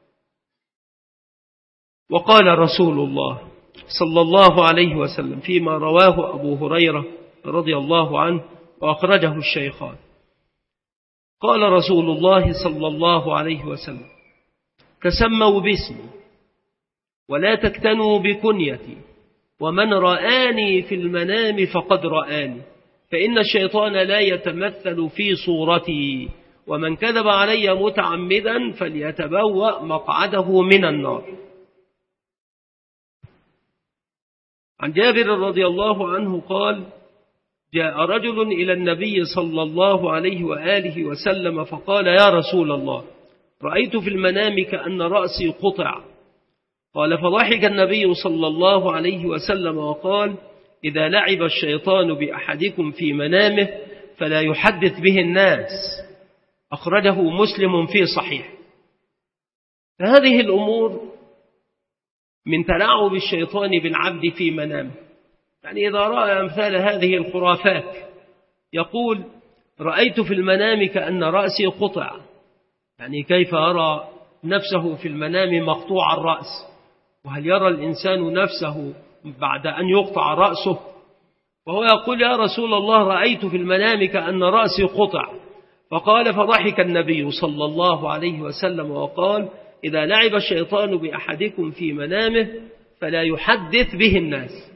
وقال رسول الله صلى الله عليه وسلم فيما رواه أبو هريرة رضي الله عنه وأخرجه الشيخان: قال رسول الله صلى الله عليه وسلم: تسموا باسمي ولا تكتنوا بكنيتي، ومن رآني في المنام فقد رآني، فإن الشيطان لا يتمثل في صورتي، ومن كذب علي متعمدا فليتبوأ مقعده من النار. عن جابر رضي الله عنه قال: جاء رجل إلى النبي صلى الله عليه وآله وسلم فقال: يا رسول الله، رأيت في المنام كأن رأسي قطع. قال: فضحك النبي صلى الله عليه وسلم وقال: إذا لعب الشيطان بأحدكم في منامه فلا يحدث به الناس. أخرجه مسلم في صحيح. فهذه الأمور من تلاعب الشيطان بالعبد في منامه. يعني إذا رأى أمثال هذه الخرافات يقول: رأيت في المنام كأن رأسي قطع. يعني كيف أرى نفسه في المنام مقطوع الرأس؟ وهل يرى الإنسان نفسه بعد أن يقطع رأسه؟ وهو يقول: يا رسول الله، رأيت في المنام كأن رأسي قطع. فقال: فضحك النبي صلى الله عليه وسلم وقال: إذا لعب الشيطان بأحدكم في منامه فلا يحدث به الناس.